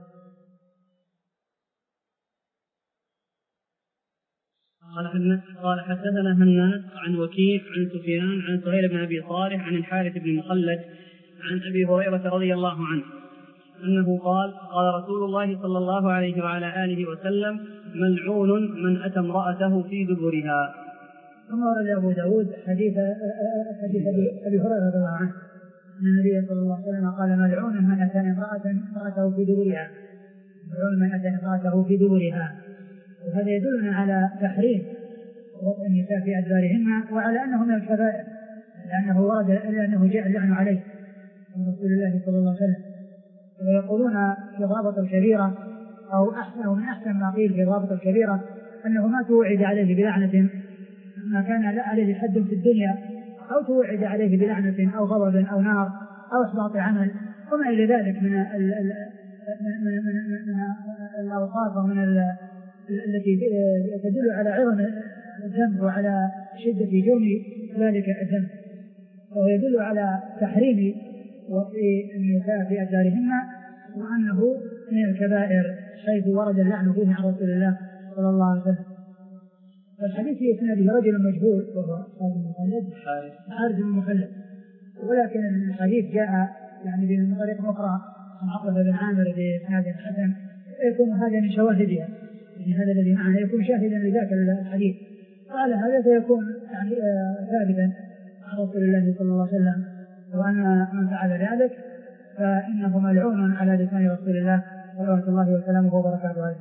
قال حدثنا هناد عن وكيع عن سفيان عن سهيل بن أبي صالح عن الحارث بن مخلد عن أبي هريرة رضي الله عنه أنه قال قال رسول الله صلى الله عليه وعلى آله وسلم ملعون من أتى امرأته في دبرها. ثم ورد أبو داود حديث حديث أبي هريرة رضي الله عنه أن النبي صلى الله عليه وسلم قال ملعون من أتى امرأته في دبرها ملعون من أتى امرأته في دبرها. وهذا يدلنا على تحريم وضع النساء في أدبارهن وعلى أنه من الكبائر لأنه ورد لأنه جاء اللعن عليه من رسول الله صلى الله عليه وسلم. ويقولون في ضابط الكبيرة أو أحسن من أحسن ما قيل في ضابط الكبيرة أنه ما توعد عليه بلعنة ما كان لا عليه حد في الدنيا أو توعد عليه بلعنة أو غضب أو نار أو إحباط عمل وما إلى ذلك من ال ال من من من الأوصاف ومن التي تدل على عظم الذنب وعلى شدة جرم ذلك الذنب. ويدل على تحريم وطء النساء في أدبارهن وأنه من الكبائر حيث ورد اللعن فيه عن رسول الله صلى الله عليه وسلم. والحديث في إسناده رجل مجهول وهو حارث بن مخلد ولكن الحديث جاء يعني من طريق أخرى عن عقبة بن عامر بإسناد حسن يكون هذا من شواهدها يعني هذا الذي معنا يكون شاهدا لذاك الحديث وعلى هذا سيكون يعني ثابتا عن رسول الله صلى الله عليه وسلم وأن من فعل ذلك فإنه ملعون على لسان رسول الله صلى الله عليه وسلم وبركاته عليه.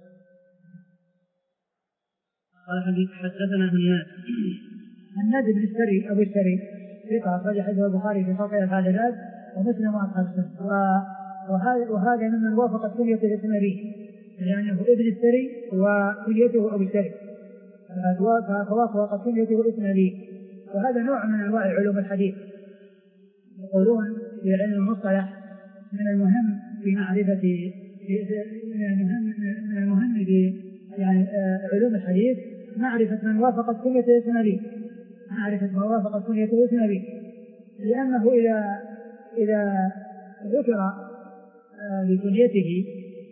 قال حديث حدثنا هناد هناد بن السري أبو السري ثقة أخرج حديثه البخاري في فقه أفعال العباد ومسلم وأصحاب السنة وهذا وهذا ممن وافقت كنية الاسم به لأنه ابن السري وكنيته أبو السري فوافقت كنيته اسم به وهذا نوع من أنواع علوم الحديث. يقولون في علم المصطلح من المهم في معرفة من المهم من المهم في يعني علوم الحديث معرفة من وافقت كنيته اسم به معرفة من وافقت كنيته اسم به لأنه إذا إذا ذكر بكنيته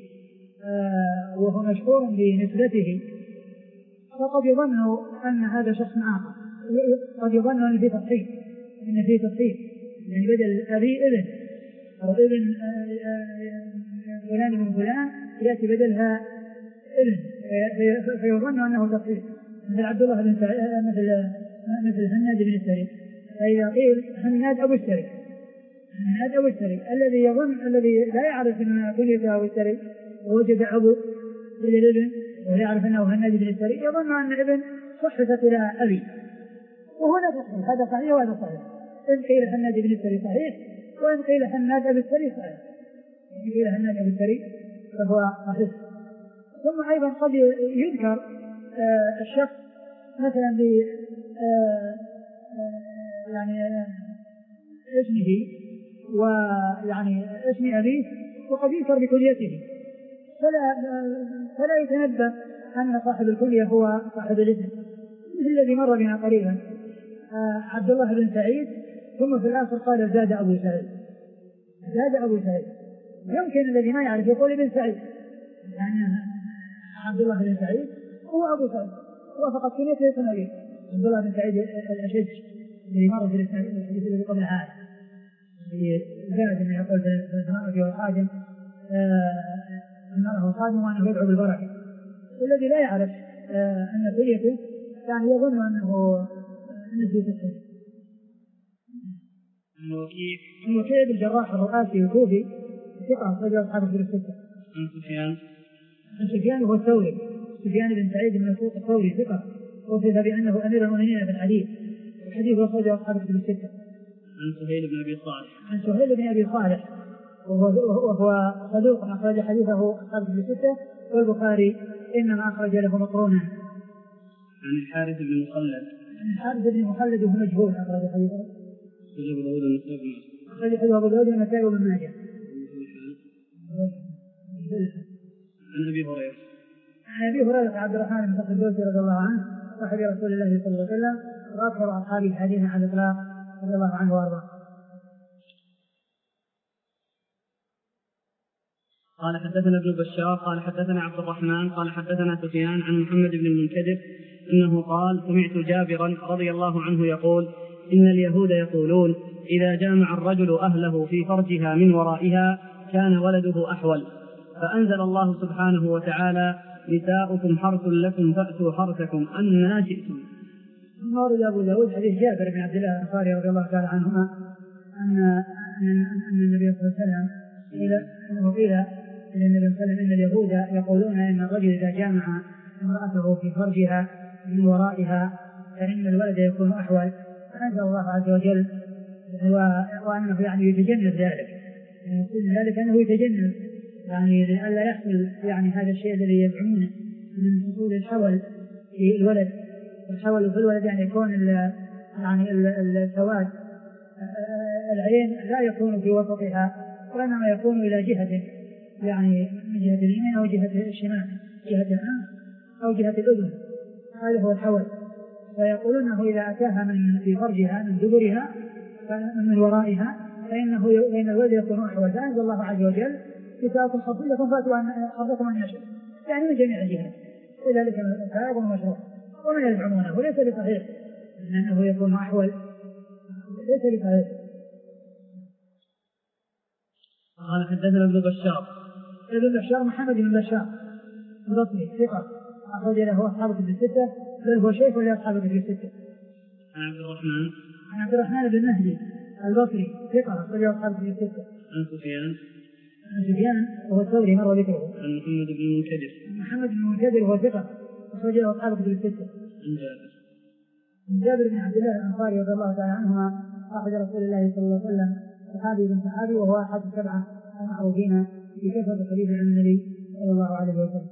وهو مشهور بنسبته فقد يظن أن هذا شخص آخر قد يظن أن فيه تفصيل أن فيه تفصيل يعني بدل أبي ابن أو ابن فلان من فلان يأتي بدلها ابن فيظن أنه تفصيل مثل عبد الله بن مثل مثل هناد بن السري فإذا قيل هناد أبو السري هناد أبو السري الذي يظن الذي لا يعرف أن كنيته أبو السري ووجد أبو بدل ابن ولا يعرف أنه هناد بن السري يظن أن ابن صحفت إلى أبي وهنا تصحيح هذا صحيح وهذا صحيح إن قيل هناد بن السري صحيح وإن قيل هناد أبو السري صحيح إن قيل هناد أبو السري فهو صحيح. ثم أيضا قد يذكر آه الشخص مثلا ب آه آه يعني اسمه ويعني اسم أبيه وقد يذكر بكليته، فلا فلا يتنبأ أن صاحب الكلية هو صاحب الاسم، مثل الذي مر بنا قريبا عبد الله بن سعيد ثم في الآخر قال زاد أبو سعيد، زاد أبو سعيد. يمكن الذي ما يعرف يقول ابن سعيد، يعني عبد الله بن سعيد هو أبو سعيد وفقط كنيته اسم أبيه عبد الله بن سعيد الأشج الذي مر في الحديث الذي قبل هذا، زاد أنه يقول في المرأة والخادم المرأة والخادم وأنه يدعو بالبركة. والذي لا يعرف أن كليته يعني يظن أنه نسي تسعين. وكيع بن الجراح الرؤاسي الكوفي ثقة أخرج أصحاب الكتب الستة. عن سفيان عن سفيان هو الثوري، سفيان بن سعيد بن مسعود الثوري ثقة، وصف بأنه أمير المؤمنين في الحديث، الحديث أخرج أصحاب الكتب الستة. عن سهيل بن أبي صالح عن سهيل بن أبي صالح وهو, وهو صدوق أخرج حديثه أصحاب الكتب الستة، والبخاري إنما أخرج له مقرونا. عن الحارث بن مخلد عن الحارث بن مخلد وهو مجهول أخرج حديثه أخرج حديثه أبو داود والنسائي وابن ماجه. عن أبي هريرة عن أبي هريرة عبد الرحمن بن صخر الدوسي رضي الله عنه صاحب رسول الله صلى الله عليه وسلم وأكثر أصحاب الحديث على الإطلاق رضي الله عنه وأرضاه. قال حدثنا ابن بشار قال حدثنا عبد الرحمن قال حدثنا سفيان عن محمد بن المنكدر إنه قال سمعت جابرا رضي الله عنه يقول إن اليهود يقولون إذا جامع الرجل أهله في فرجها من ورائها كان ولده أحول، فأنزل الله سبحانه وتعالى نساؤكم حرث لكم فأتوا حرثكم أنى شئتم. ورد أبو داود حديث جابر بن عبد الله الأنصاري رضي الله تعالى عنهما أن أن النبي صلى الله عليه وسلم قيل أنه قيل إن النبي صلى الله عليه وسلم إن اليهود يقولون إن الرجل إذا جامع امرأته في فرجها من ورائها فإن الولد يكون أحول، فأنزل الله عز وجل وأنه يعني يتجنب ذلك، يعني ذلك أنه يتجنب يعني لئلا يحصل يعني هذا الشيء الذي يزعمونه من حصول الحول في الولد. الحول في الولد يعني يكون ال يعني السواد العين لا يكون في وسطها وإنما يكون إلى جهة، يعني من جهة اليمين أو جهة الشمال، جهة الأنف أو جهة الأذن، هذا هو الحول. فيقولون أنه إذا أتاها من في فرجها من دبرها من ورائها فإنه فإن الولد يكون أحول، فأنزل الله عز وجل نساؤكم حرث لكم فأتوا حرثكم أنى شئتم، يعني من جميع الجهات، وذلك سائغ مشروع. ومن يزعمونه ليس بصحيح أنه يكون أحول، ليس بصحيح. قال حدثنا ابن بشار ابن بشار محمد بن بشار البصري ثقة أخرج له أصحاب الكتب الستة، بل هو شيخ لأصحاب الكتب الستة. عن عبد الرحمن عن عبد الرحمن بن مهدي البصري ثقة أخرج له أصحاب الكتب الستة. عن سفيان عن سفيان وهو الثوري مر ذكره. عن محمد بن المنكدر محمد بن المنكدر وهو ثقة أخرج له أصحاب الكتب الستة. عن جابر عن جابر بن عبد الله الأنصاري رضي الله تعالى عنهما صاحب رسول الله صلى الله عليه وسلم صحابي بن صحابي وهو أحد السبعة المعروفين في كثرة الحديث عن النبي صلى الله عليه وسلم.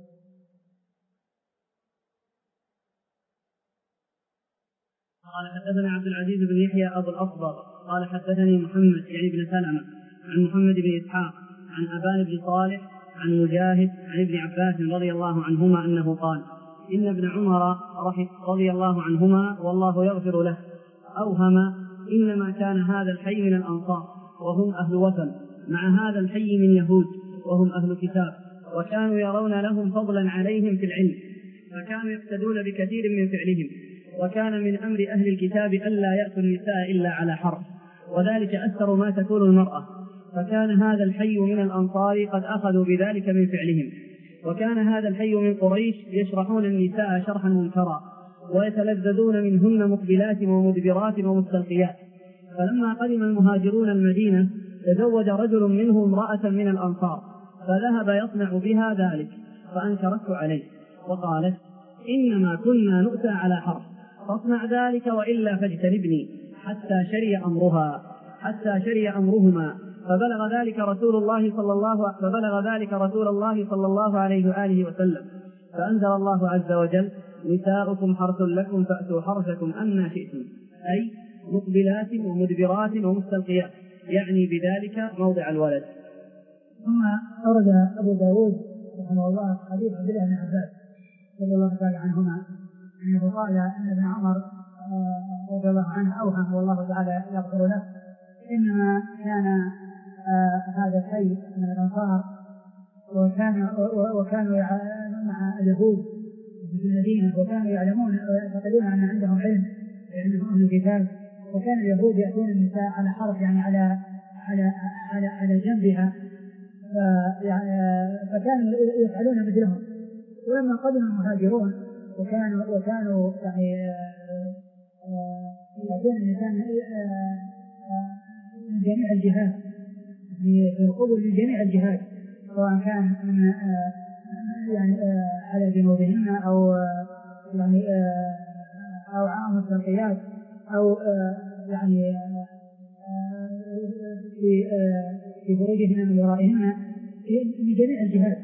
قال حدثنا عبد العزيز بن يحيى أبو الأصبر قال حدثني محمد يعني بن سلمة عن محمد بن إسحاق عن أبان بن صالح عن مجاهد عن ابن عباس رضي الله عنهما أنه قال إن ابن عمر رضي الله عنهما والله يغفر له أوهم إنما كان هذا الحي من الأنصار وهم أهل وثن مع هذا الحي من يهود وهم أهل كتاب، وكانوا يرون لهم فضلا عليهم في العلم، فكانوا يقتدون بكثير من فعلهم. وكان من أمر أهل الكتاب ألا يأتوا النساء إلا على حرف، وذلك أكثر ما تكون المرأة، فكان هذا الحي من الأنصار قد أخذوا بذلك من فعلهم. وكان هذا الحي من قريش يشرحون النساء شرحا منكرا ويتلذذون منهن مقبلات ومدبرات ومستلقيات. فلما قدم المهاجرون المدينة تزوج رجل منهم امرأة من الأنصار فذهب يصنع بها ذلك، فأنكرت عليه وقالت إنما كنا نؤتى على حرف، فاصنع ذلك وإلا فاجتنبني، حتى شري أمرها حتى شري أمرهما. فبلغ ذلك رسول الله صلى الله فبلغ ذلك رسول الله صلى الله عليه وآله وسلم، فأنزل الله عز وجل نساؤكم حرث لكم فأتوا حرثكم أنى شئتم، أي مقبلات ومدبرات ومستلقيات، يعني بذلك موضع الولد. ثم أورد أبو داود رحمه الله حديث عبد الله بن عباس رضي الله تعالى عنهما أنه قال أن ابن عمر رضي الله عنه أوهم والله تعالى يغفر له إنما كان آه هذا الحي من الأنصار وكان وكانوا مع اليهود في المدينة وكانوا يعلمون ويعتقدون أن عندهم علم لأنهم أهل الكتاب، وكان اليهود يأتون النساء على حرف يعني على على على على جنبها، فكانوا يفعلون مثلهم. ولما قدم المهاجرون وكانوا وكانوا يعني يأتون النساء من جميع الجهات في القبول من جميع الجهات، سواء كان من يعني على جنوبهن أو يعني أو عام الترقيات أو يعني في في خروجهن من ورائهن من جميع الجهات.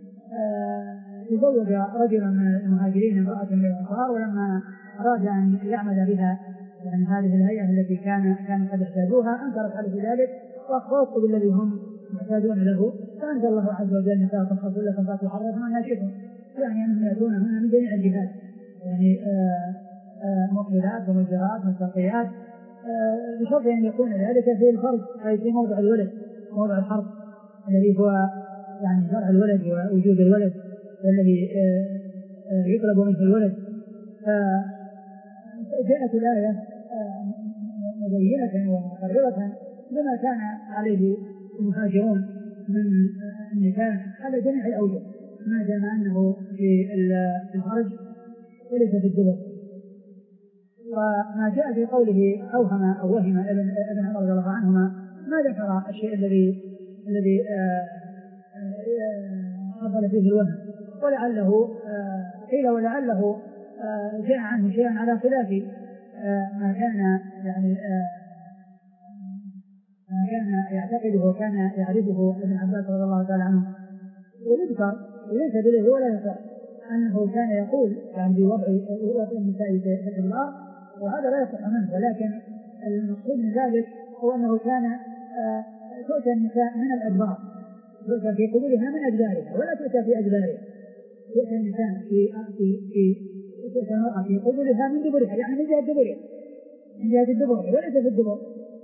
تزوج رجلا من المهاجرين امرأة من الأنصار، ولما أراد أن يعمل بها يعني هذه الهيئة التي كان كان قد احتاجوها أنكرت عليه ذلك وأخبرت بالذي هم محتاجون له، فأنزل الله عز وجل نساء تخرج لكم فاتوا حرتهم أن يشركوا، يعني أنهم يأتون هنا من جميع الجهات، يعني مقبلات ومجرات مستلقيات، بشرط أن يكون ذلك في الفرج أي في موضع الولد، موضع الحرب الذي هو يعني شرع الولد ووجود الولد والذي يطلب منه الولد. فجاءت الآية مبينة ومقررة لما كان عليه المهاجرون من النكاح على جميع الأوجه، ما دام أنه في الفرج وليس في الدبر. وما جاء في قوله أوهم أو وهم ابن عمر رضي الله عنهما ما ذكر الشيء الذي الذي حصل فيه الوهم، ولعله قيل ولعله جاء عنه شيئا على خلاف ما كان يعني ما كان يعتقده وكان يعرفه ابن عباس رضي الله تعالى عنه. ويذكر وليس بله ولا يذكر أنه كان يقول يعني بوضع وضع النساء في النار، وهذا لا يصح منه، ولكن المقصود من ذلك هو أنه كان تؤتى النساء من الأدبار، تؤتى في قبولها من أدبارها ولا تؤتى في أدبارها، تؤتى النساء في في في تؤتى المرأة في قبولها من دبرها، يعني من جهة دبرها من جهة الدبر وليس في الدبر.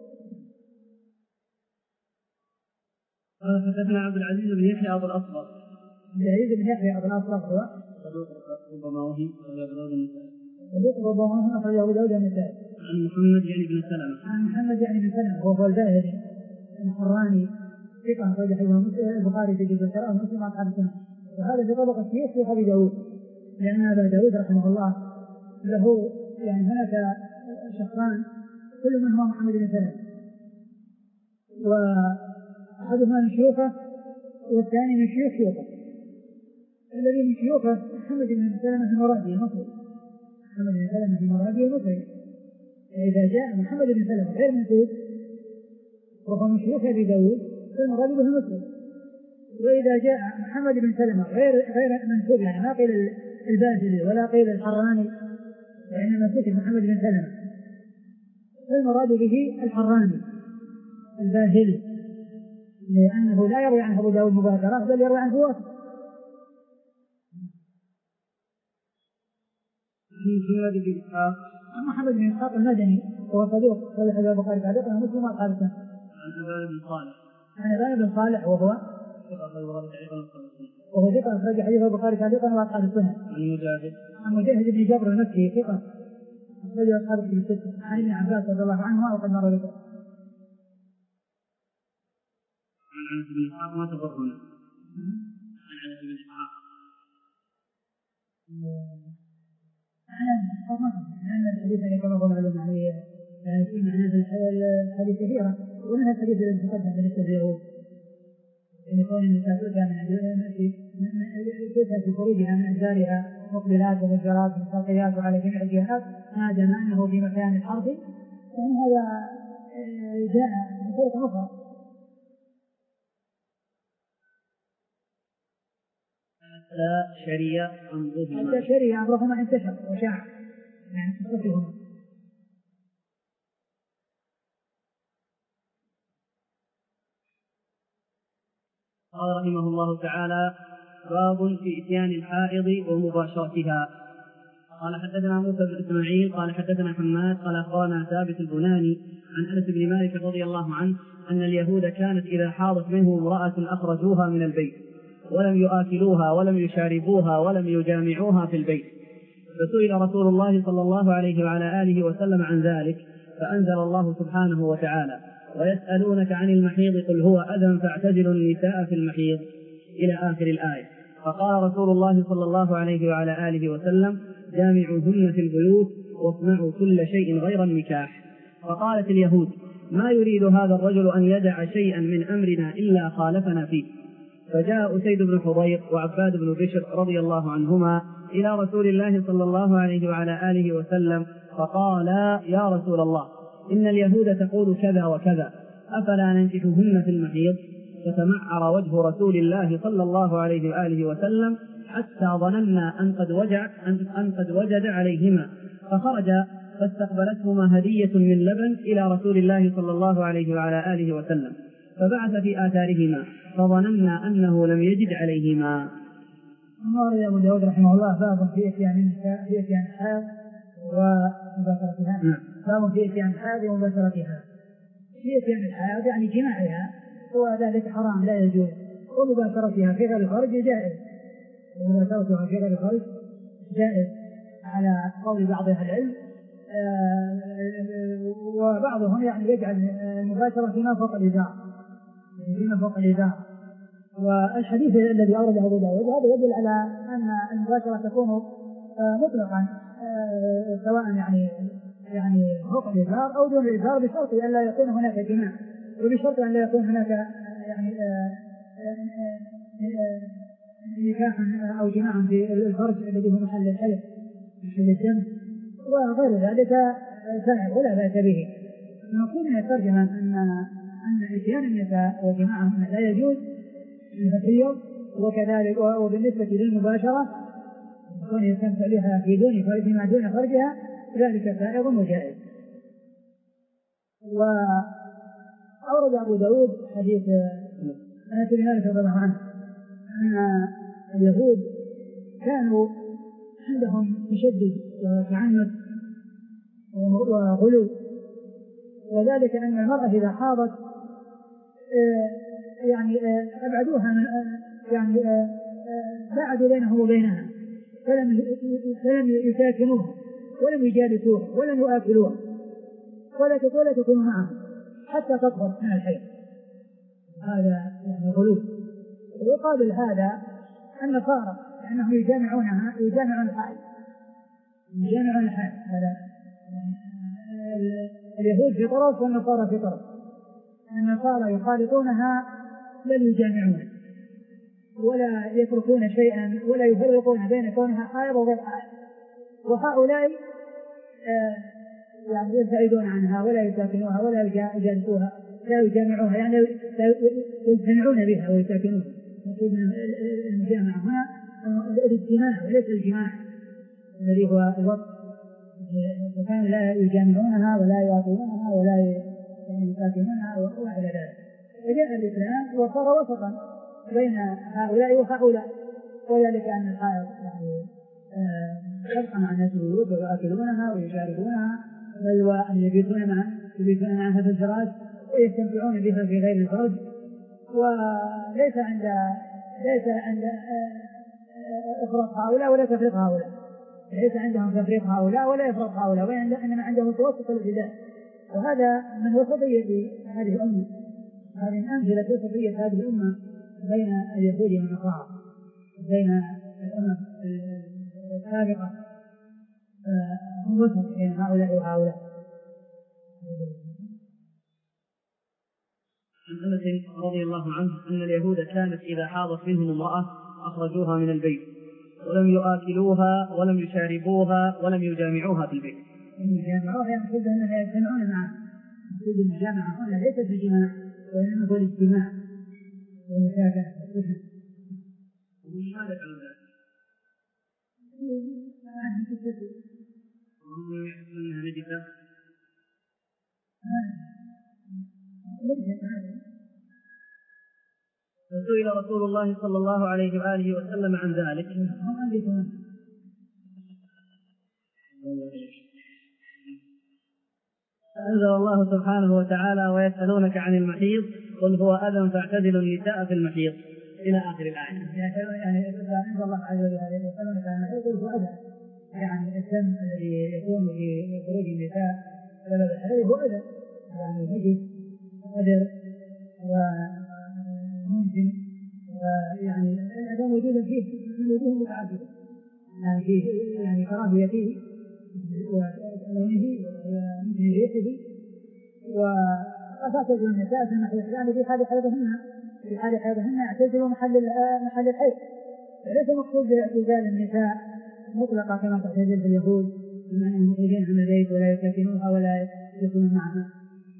حدثنا عبد العزيز بن يحيى أبو الأصبغ. عبد العزيز بن يحيى أبو الأصبغ هو صدوق ربما وهم أخرجه أبو داود النسائي. صدوق ربما وهم أخرجه أبو داود النسائي. عن محمد يعني بن سلمة. عن محمد يعني بن سلمة وهو الباهلي الحراني ثقة أخرجه البخاري في جزء القراءة ومسلم أصحاب السنة، وهذا في طبقة شيوخ أبي داود، لأن أبا داود رحمه الله له يعني هناك شخصان كل من هو محمد بن سلمة، وأحدهما من شيوخه والثاني من شيوخ شيوخه. الذي من شيوخه محمد بن سلمة المرادي المصري، محمد بن سلمة المرادي المصري. إذا جاء محمد بن سلمة غير منسوب وهو من شيوخ أبي داود فالمرادي به المصري، وإذا جاء محمد بن سلمة غير غير منسوب يعني ما قيل الباهلي ولا قيل الحراني وإنما كتب محمد بن سلمة فالمراد به الحراني الباهلي، لأنه لا يروي عن أبو داود مباشرة بل يروي عنه واسطة. محمد بن إسحاق محمد بن إسحاق المدني وهو صدوق صحيح البخاري تعليقا ومسلم أصحاب السنة. عن أبان بن صالح. عن أبان بن صالح وهو وهو ثقة أخرج حديث البخاري تعليقا وأصحاب السنة. عن مجاهد. عن مجاهد بن جبر المكي ثقة أخرج أصحاب السنة. عن ابن عباس رضي الله عنهما وقد مر ذكره. عن أنس بن إسحاق ما تبرهنا. عن أنس بن إسحاق. لأن الحديث اللي كما هو معلوم عليه يعني في معنى الحديث كثيرة، ومنها الحديث الذي تقدم بالنسبة لليهود إن يكون النساء تؤتى في خروجها من أدبارها مقبلات ومجرات ومستلقيات وعلى جميع الجهات ما دام أنه في مكان الحرب، يعني هذا جاء بصورة أخرى. لا شريعة عن ظهرهما. لا شريعة عن ظهرهما انتشر وشاع يعني تصفهما. قال رحمه الله تعالى: باب في إتيان الحائض ومباشرتها. قال حدثنا موسى بن إسماعيل قال حدثنا حماد قال أخبرنا ثابت البناني عن أنس بن مالك رضي الله عنه أن اليهود كانت إذا حاضت منه امرأة أخرجوها من البيت ولم يؤكلوها ولم يشاربوها ولم يجامعوها في البيت، فسئل رسول الله صلى الله عليه وعلى آله وسلم عن ذلك، فأنزل الله سبحانه وتعالى: ويسألونك عن المحيض قل هو أذى فاعتزلوا النساء في المحيض إلى آخر الآية. فقال رسول الله صلى الله عليه وعلى آله وسلم: جامعوهن في البيوت واصنعوا كل شيء غير النكاح. فقالت اليهود: ما يريد هذا الرجل أن يدع شيئا من أمرنا إلا خالفنا فيه. فجاء أسيد بن حضير وعباد بن بشر رضي الله عنهما إلى رسول الله صلى الله عليه وعلى آله وسلم فقالا: يا رسول الله، إن اليهود تقول كذا وكذا، أفلا ننكحهن في المحيض؟ فتمعر وجه رسول الله صلى الله عليه وآله وسلم حتى ظننا أن قد, وجع أن قد وجد عليهما، فخرج فاستقبلتهما هدية من لبن إلى رسول الله صلى الله عليه وعلى آله وسلم، فبعث في آثارهما فظننا أنه لم يجد عليهما. قال أبو داود رحمه الله: باب في إتيان النساء في إتيان الحائض ومباشرتها. باب في إتيان الحائض ومباشرتها. في إتيان الحائض يعني جماعها وذلك حرام لا يجوز، ومباشرتها في غير الخارج جائز، ومباشرتها في غير الخارج جائز على قول بعض أهل العلم. وبعضهم يعني يجعل المباشرة فيما فوق الإزار، فيما فوق الإزار. والحديث الذي أورده أبو داود هذا يدل على أن المباشرة تكون مطلقا سواء يعني يعني فوق الإزار أو دون الإزار، بشرط أن لا يكون هناك جماع، وبشرط أن لا يكون هناك يعني نكاح أو جماع في الفرج الذي هو محل الحيض محل الدم وغير ذلك سائر ولا بأس به. المقصود من الترجمة أن أن إتيان النساء وجماعهن لا يجوز الحيض، وكذلك وبالنسبة للمباشرة يكون يستمتع بها في دون فيما دون فرجها ذلك سائر وجائز. وأورد أبو داود حديث أنس بن مالك رضي الله عنه أن اليهود كانوا عندهم تشدد وتعنت وغلو، وذلك أن المرأة إذا حاضت يعني أبعدوها من يعني بعدوا بينه وبينها، فلم فلم يساكنوها ولم يجالسوها ولم يؤكلوها ولا تكون معها حتى تطهر من الحيض. هذا يعني غلو. ويقابل هذا النصارى لأنهم يجامعونها يجامعون الحائض يجامعون الحائض. هذا اليهود في طرف والنصارى في طرف. النصارى يخالطونها بل يجامعونها ولا يتركون شيئا ولا يفرقون بين كونها حائض وغير حائض، وهؤلاء آه يعني يبتعدون عنها ولا يساكنوها ولا يجالسوها لا يجامعوها، يعني يجتمعون بها ويساكنوها. المجامعة هنا الاجتماع وليس الجماع الذي هو الوقت، وكان لا يجامعونها ولا يعطونها ولا يساكنونها وإلى ذلك. فجاء الإسلام وصار وسطا بين هؤلاء وهؤلاء، وذلك أن الحائض يعني يبقى مع الناس الولود ويأكلونها ويشاربونها بل وأن يبيتون معها يبيتون معها في الفراش ويستمتعون بها في غير الفرج، وليس عند ليس عند إفراط هؤلاء ولا تفريط هؤلاء، ليس عندهم تفريط هؤلاء ولا إفراط هؤلاء، وإنما عندهم توسط الابتداء. وهذا من وسطية هذه الأمة، هذه من أمثلة وسطية هذه الأمة بين اليهود والنصارى، بين الأمم السابقة هم وسط بين هؤلاء وهؤلاء. عن أنس رضي الله عنه أن اليهود كانت إذا حاضت منهم امرأة أخرجوها من البيت ولم يؤكلوها ولم يشاربوها ولم يجامعوها في البيت. يجامعوها يقصد أنها يجتمعون معها، يقصد المجامعة هنا ليست الجماع وإنما هو الاجتماع والمشاكلة. وماذا فعلوا ذلك؟ وهم يحسن أنها نجسة؟ فسئل رسول الله صلى الله عليه وآله وسلم عن ذلك. أنزل الله سبحانه وتعالى ويسألونك عن المحيض قل هو أذى فاعتزلوا النساء في المحيض إلى آخر الآية. يعني أنزل الله عز وجل يسألونك عن المحيض قل هو أذى، يعني الدم الذي يكون في خروج النساء سبب الحيض هو أذى، يعني نجس قدر ومنزل، يعني الأذى موجود فيه من وجوه متعددة، يعني فيه يعني كراهية فيه ولونه ومثل ريحه، وأفاتت النساء في المحيض يعني في حال حيضهن في حال حيضهن يعتزلوا محل محل الحيض. ليس مقصود باعتزال النساء مطلقة كما تعتزل في اليهود بما أنهم يخرجون من البيت ولا يسكنوها ولا يكونون معها.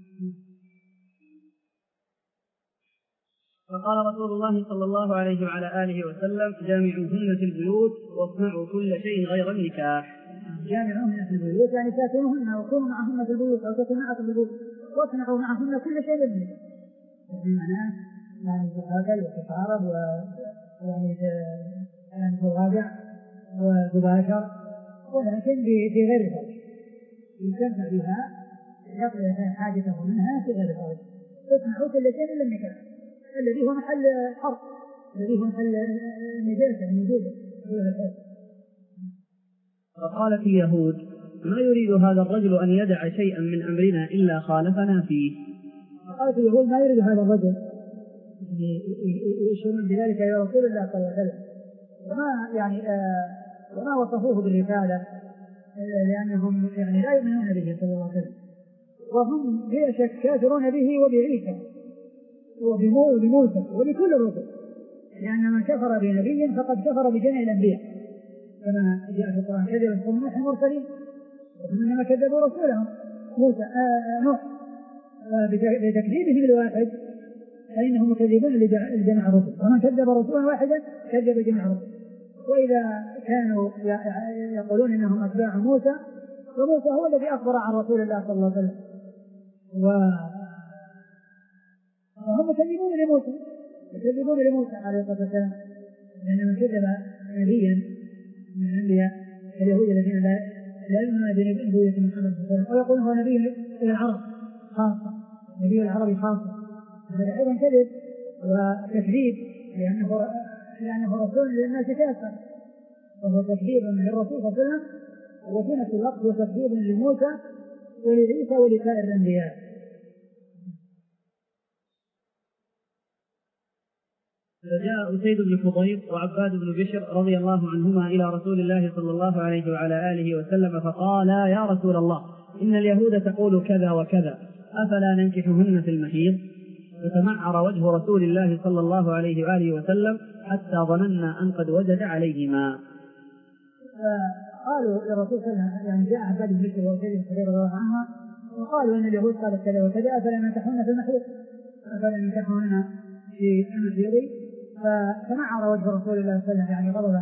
فقال رسول الله صلى الله عليه وعلى آله وسلم جامعوهن في البيوت واصنعوا كل شيء غير النكاح. جامعوهن في البيوت يعني ساكنوهن وكونوا معهن في البيوت أو تكونوا معهن في البيوت واصنعوا معهن كل شيء غير النكاح. المعنى يعني تقابل وتتعارض ويعني يعني تراجع وتباشر ولكن في غير فرج يجمع بها يقضي حاجته منها في غير فرج. تصنعوا كل شيء إلا النكاح الذي هو محل حرب الذي هو محل النجاسة الموجودة. فقالت اليهود ما يريد هذا الرجل أن يدع شيئا من أمرنا إلا خالفنا فيه. فقالت اليهود ما يريد هذا الرجل يشيرون بذلك إلى رسول الله صلى الله عليه وسلم وما يعني آه وما وصفوه بالرسالة لأنهم يعني لا يؤمنون به صلى الله عليه وسلم وهم بلا شك كافرون به وبعيسى وبموسى وبكل الرسل، لأن من كفر بنبي فقد كفر بجميع الأنبياء كما جاء في القرآن كذب قوم نوح المرسلين وإنما كذبوا رسولهم موسى آه نوح بتكذيبهم الواحد فإنهم مكذبون لجميع الرسل ومن كذب رسولا واحدا كذب جميع الرسل. وإذا كانوا يقولون إنهم أتباع موسى وموسى هو الذي أخبر عن رسول الله صلى الله عليه وسلم وهم يكذبون لموسى يكذبون لموسى عليه الصلاة والسلام لأن من كذب نبيا من الأنبياء اليهود الذين لا يؤمنون بنبوة محمد صلى الله عليه وسلم ويقولون هو نبي العرب خاصة نبي العرب خاصة هذا أيضا كذب وتكذيب لأنه لأنه رسول للناس كافة وهو تكذيب للرسول صلى الله عليه وسلم وفي نفس الوقت هو تكذيب لموسى ولعيسى ولسائر الأنبياء. فجاء أسيد بن حضير وعباد بن بشر رضي الله عنهما إلى رسول الله صلى الله عليه وعلى آله وسلم فقالا يا رسول الله إن اليهود تقول كذا وكذا أفلا ننكحهن في المحيض؟ فتمعر وجه رسول الله صلى الله عليه وآله وسلم حتى ظننا أن قد وجد عليهما. قالوا للرسول صلى الله عليه وسلم يعني جاء عباد بن بشر وأسيد بن حضير رضي الله عنهما وقالوا أن اليهود قالت كذا وكذا أفلا ننكحهن في المحيض أفلا ننكحهن في المحيض؟ فتمعر وجه رسول الله صلى الله عليه وسلم يعني غضبا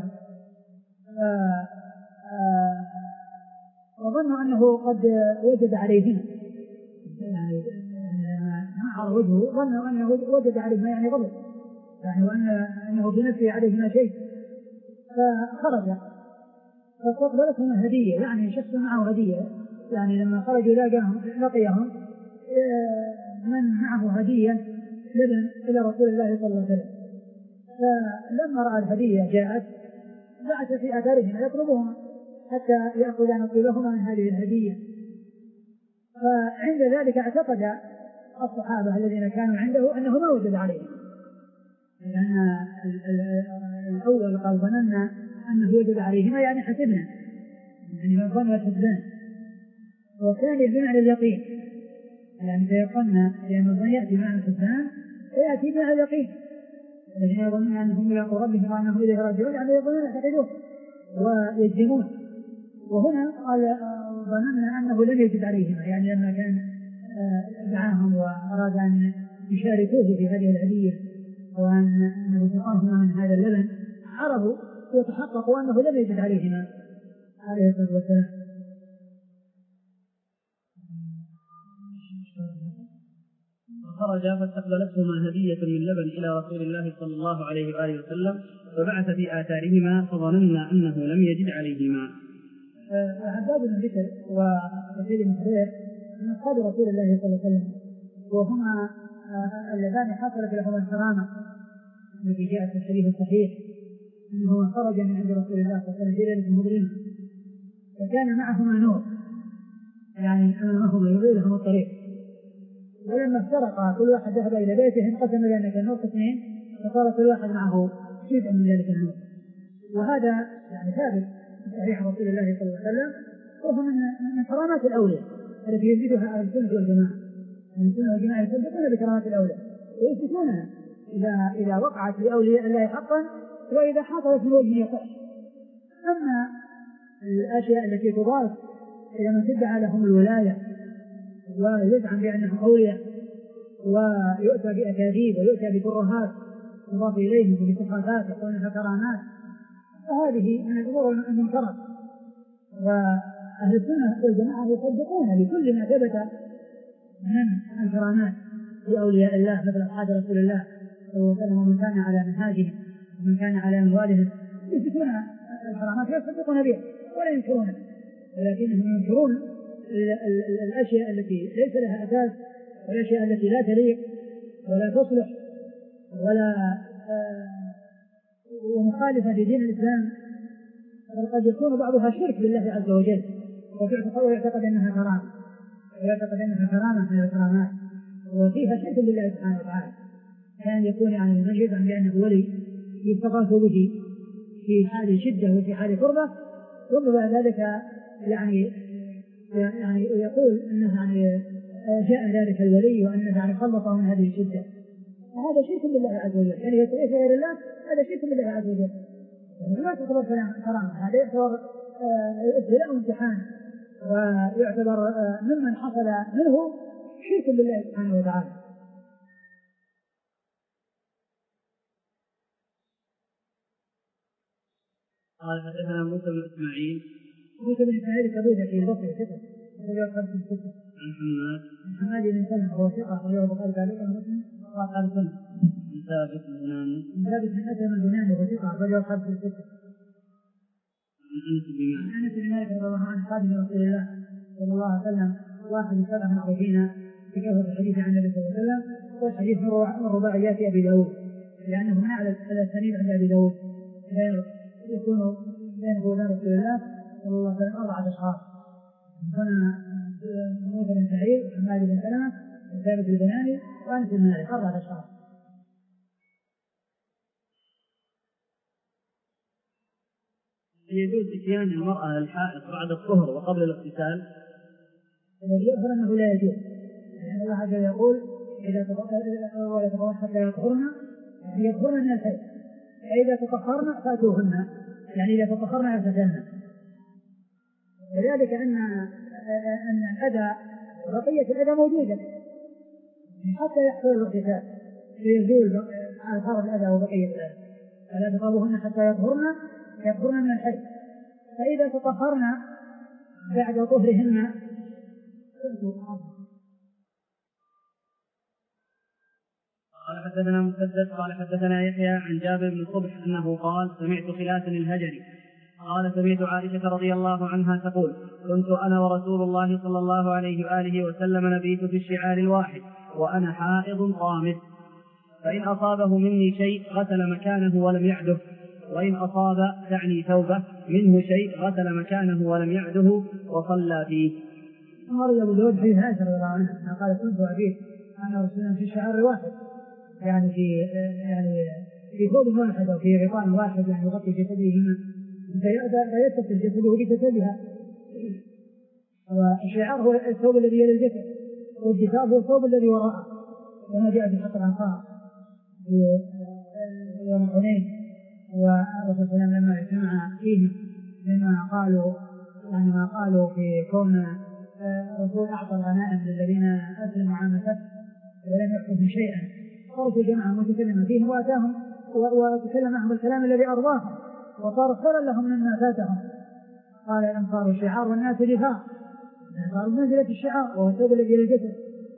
وظنوا أنه قد وجد عليهما يعني تمعر وجهه ظنوا أنه وجد عليهما يعني غضب يعني وأن أنه بنفسه عليهما شيء فخرج فاستقبلتهم هدية يعني شخص معه هدية يعني لما خرجوا لقاهم لقيهم من معه هدية لبن إلى رسول الله صلى الله عليه وسلم فلما رأى الهدية جاءت بعث في آثارهما يطلبهما حتى يأخذ نصيبهما من هذه الهدية. فعند ذلك اعتقد الصحابة الذين كانوا عنده أنه ما وجد عليهم لأن الأول قال ظننا أنه وجد عليهما يعني حسبنا يعني من ظن والحسبان وثاني بمعنى اليقين يعني فيقولنا لأن الظن يأتي معنى الحسبان فيأتي معنى اليقين الذين يظنون أنهم يلاقوا ربهم وأنهم إليه راجعون يعني يظنون يعتقدون ويجزمون. وهنا قال ظننا أنه لم يجد عليهما يعني لما كان دعاهم وأراد أن يشاركوه في هذه الهدية وأن يسقاهما من هذا اللبن عرفوا وتحققوا أنه لم يجد عليهما عليه الصلاة والسلام. فخرج فاستقبلتهما هدية من لبن إلى رسول الله صلى الله عليه وآله وسلم فبعث في آثارهما فظننا أنه لم يجد عليهما. عباد بن بشر وسعيد بن حضير من أصحاب رسول الله صلى الله عليه وسلم، وهما اللذان حصلت لهما الكرامة التي جاءت في الحديث الصحيح أنه خرج من عند رسول الله صلى الله عليه وسلم في ليلة مظلمة فكان معهما نور يعني أمامهما يضيء لهم الطريق، ولما افترقا كل واحد ذهب إلى بيته انقسم ذلك النور قسمين فصار كل واحد معه جزء من ذلك النور. وهذا يعني ثابت في صحيح رسول الله صلى الله عليه وسلم، وهو من كرامات الأولياء التي يجدها أهل السنة والجماعة. أهل السنة والجماعة يصدقون بكرامات الأولياء ويثبتونها إذا إذا وقعت لأولياء الله حقا وإذا حصلت من وجه يقع. أما الأشياء التي تضاف إلى من تدعى لهم الولاية ويزعم بأنهم أولياء ويؤتى بأكاذيب ويؤتى بترهات يضاف إليهم وبصفات يقول انها كرامات، فهذه من الأمور المنكرة. وأهل السنة والجماعة يصدقون بكل ما ثبت من الكرامات لأولياء الله مثل أصحاب رسول الله صلى الله عليه وسلم ومن كان على منهاجهم ومن كان على منوالهم يثبتون الكرامات ويصدقون بها ولا ينكرونها، ولكنهم ينكرون الأشياء التي ليس لها أساس والأشياء التي لا تليق ولا تصلح ولا ومخالفة لدين الإسلام، وقد يكون بعضها شرك بالله عز وجل ويعتقد أنها كرامة ويعتقد أنها كرامة من الكرامات وفيها شرك بالله سبحانه وتعالى، كان يكون يعني من يزعم بأنه ولي يستغاث به في حال شدة وفي حال قربة، ثم بعد ذلك يعني يعني يقول أنه يعني جاء ذلك الولي وأنه يعني خلصه من هذه الشدة، هذا شرك بالله عز وجل، يعني يتعيش غير الله هذا شرك بالله عز وجل، ما تعتبر كرامة، هذا يعتبر ابتلاء وامتحان ويعتبر ممن حصل منه شرك بالله سبحانه وتعالى. قال حدثنا موسى بن اسماعيل موسى بن اسماعيل كبير في البصري ثقة وهو خمسة ستة عن حماد حماد بن سلمة وهو ثقة وهو البخاري تعليقا مسلم وقال سلمة عن ثابت البناني عن ثابت بن أسلم البناني وهو ثقة وهو خمسة ستة عن أنس بن مالك عن أنس بن مالك رضي الله عنه خادم رسول الله صلى الله عليه وسلم واحد من سبع معروفين في كثرة الحديث عن النبي صلى الله عليه وسلم، والحديث من رباعيات أبي داود لأنه من أعلى الأسانيد عند أبي داود يكون بينه وبين رسول الله صلى الله عليه وسلم أربعة أشخاص، هنا موسى بن سعيد وحماد بن سلمة وثابت البناني وأنس بن مالك أربعة أشخاص. يجوز إتيان المرأة للحائض بعد الطهر وقبل الاغتسال؟ الذي يظهر أنه لا يجوز، لأن الله عز وجل يقول إذا تطهرن حتى يطهرن يطهرن من الحيض، فإذا تطهرن فأتوهن يعني إذا تطهرن اغتسلن، وذلك أن أن الأذى بقية الأذى موجودة حتى يحصل الاغتسال ليزول آثار الأذى وبقية الأذى، فلا تقربوهن حتى يطهرن يطهرن من الحيض، فإذا تطهرن بعد طهرهن. قال حدثنا مسدد قال حدثنا يحيى عن جابر بن صبح أنه قال سمعت خلاف الهجري قال سمعت عائشة رضي الله عنها تقول كنت أنا ورسول الله صلى الله عليه وآله وسلم نبيت في الشعار الواحد وأنا حائض قامت، فإن أصابه مني شيء غسل مكانه ولم يعده، وإن أصاب تعني ثوبه منه شيء غسل مكانه ولم يعده وصلى فيه. أمر أبو داود حديث عائشة رضي الله عنها قال كنت أبيت أنا ورسول في الشعار الواحد يعني في يعني في ثوب واحد أو في غطاء واحد يعني يغطي جسدهما فيتصل جسده بجسدها، والشعار هو الثوب الذي يلي الجسد والجساد هو الثوب الذي وراءه، كما جاء في حق الأنصار في يوم حنين والرسول صلى الله عليه وسلم لما اجتمع فيهم مما قالوا يعني ما قالوا في كون الرسول أعطى الغنائم للذين أسلموا عام الفتح ولم يعطهم شيئا، صاروا جماعة متكلمة فيهم وأتاهم وتكلم معهم الكلام الذي أرضاهم وصار خيرا لهم مما فاتهم. قال الأنصار الشعار والناس دفاع، صار منزلة الشعار وهو الثوب الذي للجسد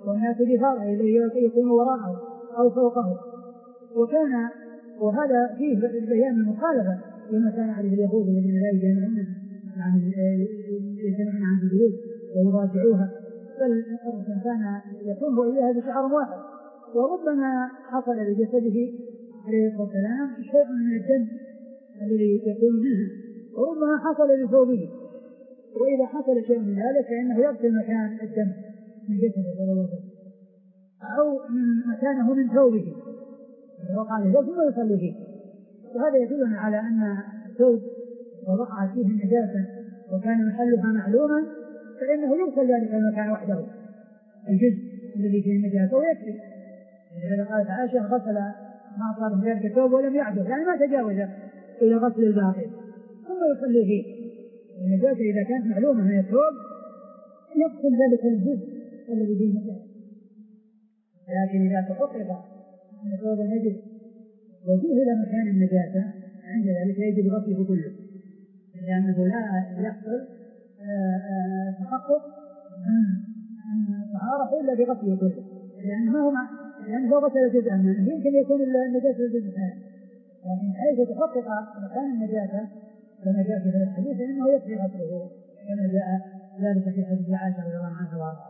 والناس بفرعه يكون وراءه أو فوقه. وكان وهذا فيه بيان المخالفة لما كان عليه اليهود الذين لا يجمعون عن يجمعون عن البيوت ويراجعوها، بل كان يكون إليها بشعر واحد. وربما حصل لجسده عليه الصلاة والسلام شيء من الدم الذي يكون منها، وربما حصل لثوبه، وإذا حصل شيء من ذلك فإنه يغسل مكان الدم من جسده صلى الله عليه وسلم أو من مكانه من ثوبه وقع له ثم يصلي فيه. وهذا يدلنا على أن الثوب ووقع فيه النجاسة وكان محلها معلوما فإنه يغسل ذلك المكان وحده الجزء الذي فيه النجاسة ويكفي. لذلك قالت عائشة غسل ما صار من ذلك الثوب ولم يعدل، يعني ما تجاوز إلى غسل الباقي ثم يصلي فيه. النجاسة إذا كانت معلومة من الثوب يغسل ذلك الجزء الذي فيه النجاسة، لكن إذا تحقق أن الثوب نجس وجهل مكان النجاسة عند ذلك يجب غسله كله، لأنه لا يحصل تحقق من الطهارة إلا بغسله كله، لأنه ما هو لأنه هو غسل جزءا منه يمكن يكون النجاسة جزء ثاني، لكن حيث تحقق مكان النجاسة كما جاء في هذا الحديث فإنه يكفي غسله كما جاء ذلك في حديث عائشة رضي الله عنها وارضاها.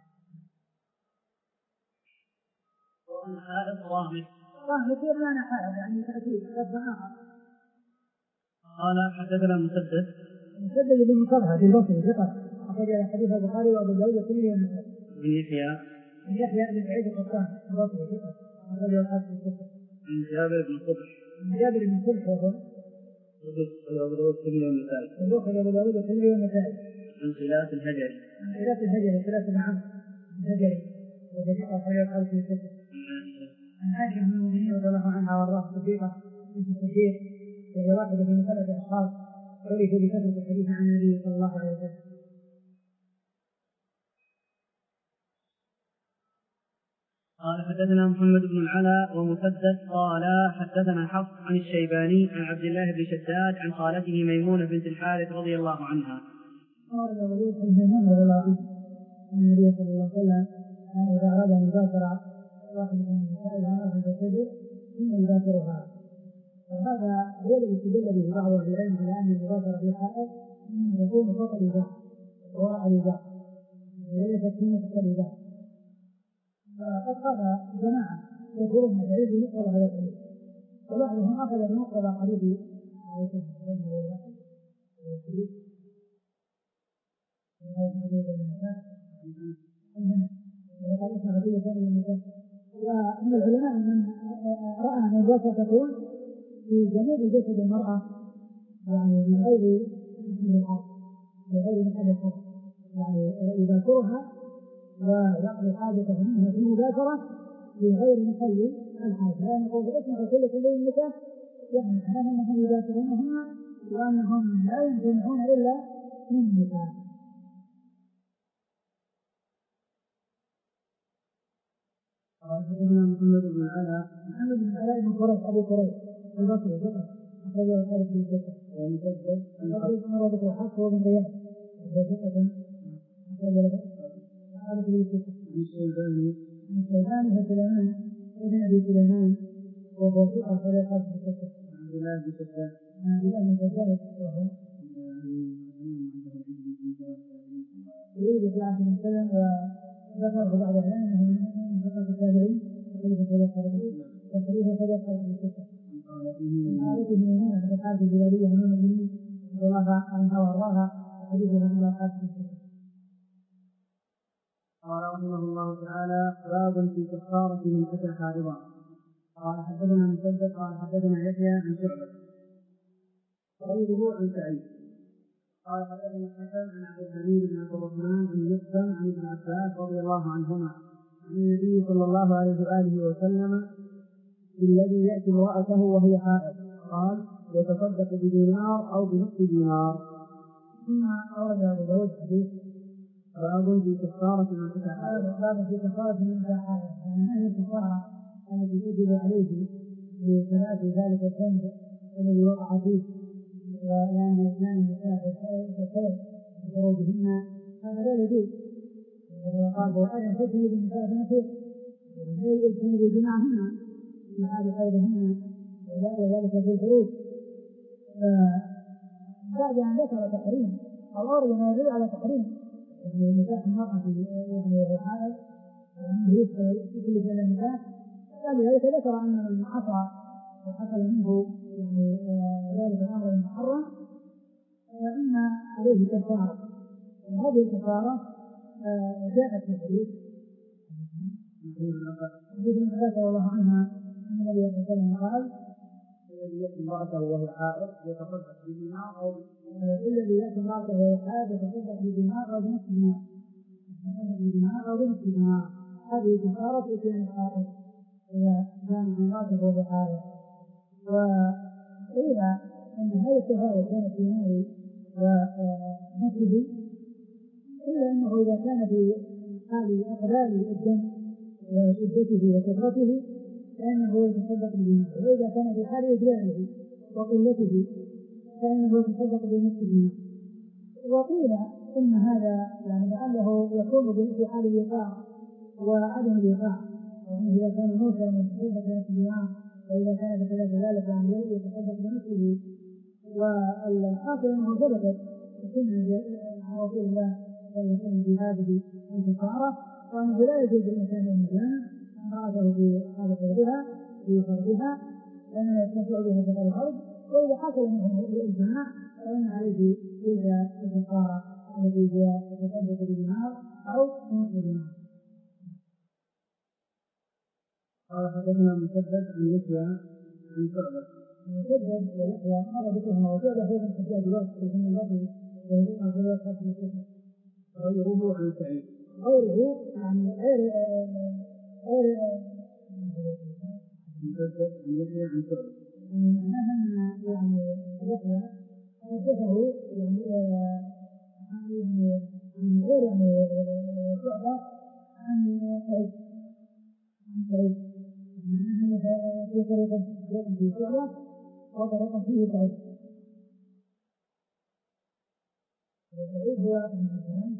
والحائط رامي رامي بمعنى حائط يعني تأكيد لفظ آخر. قال حدثنا مسدد مسدد بن مصرهد البصري ثقة أخرج حديث البخاري وأبو داود والترمذي والنسائي. عن يحيى عن يحيى بن سعيد القطان البصري ثقة أخرج الحافظ الستة. عن جابر بن صبح عن جابر بن صبح وهو أبو داود والترمذي والنسائي. البخاري وأبو داود والترمذي والنسائي. عن خلاف الهجري عن خلاف الهجري خلاف بن عمرو الهجري وهو ثقة أخرج الحافظ الستة. عن عائشة أم المؤمنين رضي الله عنها وارضاها الصديقة بنت الصديق وهي واحدة من ثلاث أشخاص عرفوا بكثرة الحديث عن النبي صلى الله عليه وسلم. قال حدثنا محمد بن العلاء ومسدد قال حدثنا حفص عن الشيباني عن عبد الله بن شداد عن خالته ميمونة بنت الحارث رضي الله عنها. قال النبي صلى الله عليه وسلم أن إذا أراد أن يباشر واحد من نسائها أو تشجر ثم يباشرها، وهذا هو الذي استدل به بعض أهل العلم على أن المباشرة في الحائط إنما تكون فوق الإزار وراء الإزار وليست سنة الإزار. فقد قال جماعة يقولون أن العلم بمقتضى هذا الحديث، وبعضهم أخذ بمقتضى حديث عائشة رضي الله عنها والحديث وقال اسمع رسول الله النساء. ومن العلماء من رأى أن الوسط تكون في جميع جسد المرأة يعني من غير محل الحرب بغير محل الحرب، يعني يباشرها ويقضي حاجته منها في المباشرة في غير محل الحرب، لأن قول اسمع رسول الله النساء يعني معناه أنهم يباشرونهن وأنهم لا يمتنعون إلا من النساء. قال حدثنا محمد بن العلاء محمد بن العلاء بن قريش أبو قريش البصري ثقة أخرجه الخالد بن الستة. ومسدد مسدد بن رابط الحق وابن رياض وهو ثقة أخرج له الخالد بن الستة. عن الشيباني عن الشيباني وسليمان ابن أبي سليمان وهو ثقة أخرج الخالد بن الستة. عن عبد الله بن شداد عن عبد الله بن شداد وهو يريد في عهد المسلم وذكره بعض العلماء أنه من ثقة التابعين وخليفة خليفة خليفة وخليفة خليفة خليفة الستة. حالته ميمونة بنت الحارث الهلالية أم المؤمنين رضي الله عنها وأرضاها حديثها عند الحارث الستة. قال رحمه الله تعالى باب في كفارة من أتى حائضا. قال حدثنا مسدد قال حدثنا يحيى عن شعبة غيره عن سعيد قال حدثنا الحسن عن عبد الحميد بن عبد الرحمن عن يقسم عن ابن عباس رضي الله عنهما عن النبي صلى الله عليه وآله وسلم الذي يأتي امرأته وهي حائض قال يتصدق بدينار أو بنصف دينار. ثم أورد أبو داود حديث باب في كفارة من أتى حائضا. باب في كفارة من أتى حائضا، يعني أن الكفارة التي تجب عليه بخلاف ذلك الذنب الذي وقع فيه ويعني إثنان النساء في الخير بخروجهن هذا لا يجوز. قال وأن تجد النساء بنفسه يعني اجتنبوا جماعهن في حال حيضهن وذلك في الفروج. بعد أن ذكر تحريم أو أورد ما يدل على تحريم يعني نكاح المرأة يعني وهي حائض وأنه يدخل في كل شيء النكاح، بعد ذلك ذكر أن من عصى وحصل منه يعني ذلك الأمر المحرم فإن عليه كفارة، وهذه الكفارة جاءت في الحديث حديث ابن عباس رضي الله عنها أن النبي صلى الله عليه وسلم قال الذي يأتي امرأته وهي حائض يتصدق بدينار أو الذي يأتي امرأته وهي حائض يتصدق بدينار أو بنصف دينار يتصدق بدينار أو بنصف دينار، هذه كفارة إتيان الحائض إذا كان امرأته وهي حائض. وقيل أن هذه الكفارة كانت في مال ونفسه، إلا أنه إذا كان في حال أقلال الدم وشدته وكثرته فإنه يتصدق بدينار، وإذا كان في حال إجلاله وقلته فإنه يتصدق بنصف دينار. وقيل إن هذا يعني لعله يكون في حال الوقاع وعدم الوقاع، وأنه إذا كان موسى يتصدق بنصف دينار وإذا كان بخلاف ذلك عن يتصدق بنصفه. والحاصل أنه ثبتت سنة عن رسول الله صلى الله عليه وسلم في هذه الكفارة، وأنه لا يجوز للإنسان أن يجامع امرأته في هذا فرجها في فرجها لأنه يستمتع بها في الأرض، وإذا حصل منه الجماع فإن عليه تلك الكفارة التي هي تتصدق بدينار أو بنصف دينار. قال حدثنا مسدد عن يحيى عن شعبة. مسدد ويحيى مر بكهما وشعبة هو من حجاج الوقت في سن البصري وهو في الوقت حتى السنة. غيره عن سعيد غيره يعني غير غير مسدد عن يحيى عن شعبة يعني معناها أن يعني يحيى حدثه يعني يعني عن غير يعني شعبة عن سعيد عن سعيد معناها أن في طريقة في شعبة وطريقة فيه سعيد. وسعيد هو ابن مسلم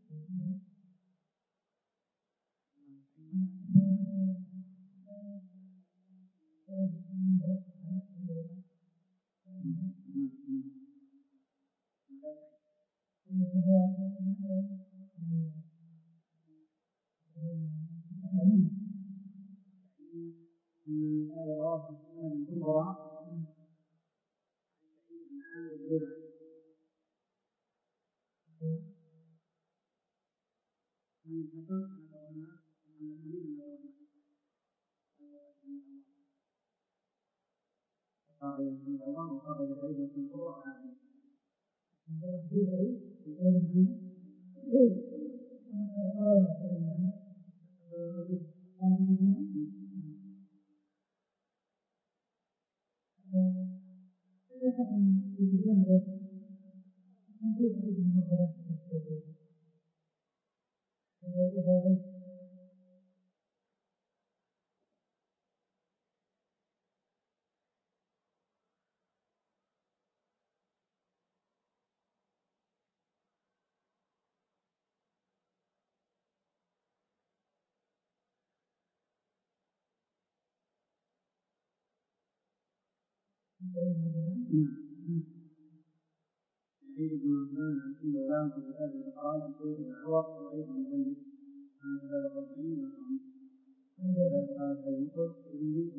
سعيد بن عثمان عن كل غلام في هذا قال سيد العوض وغير المبين هذا القرآن والقرآن هذا قال سيد الذي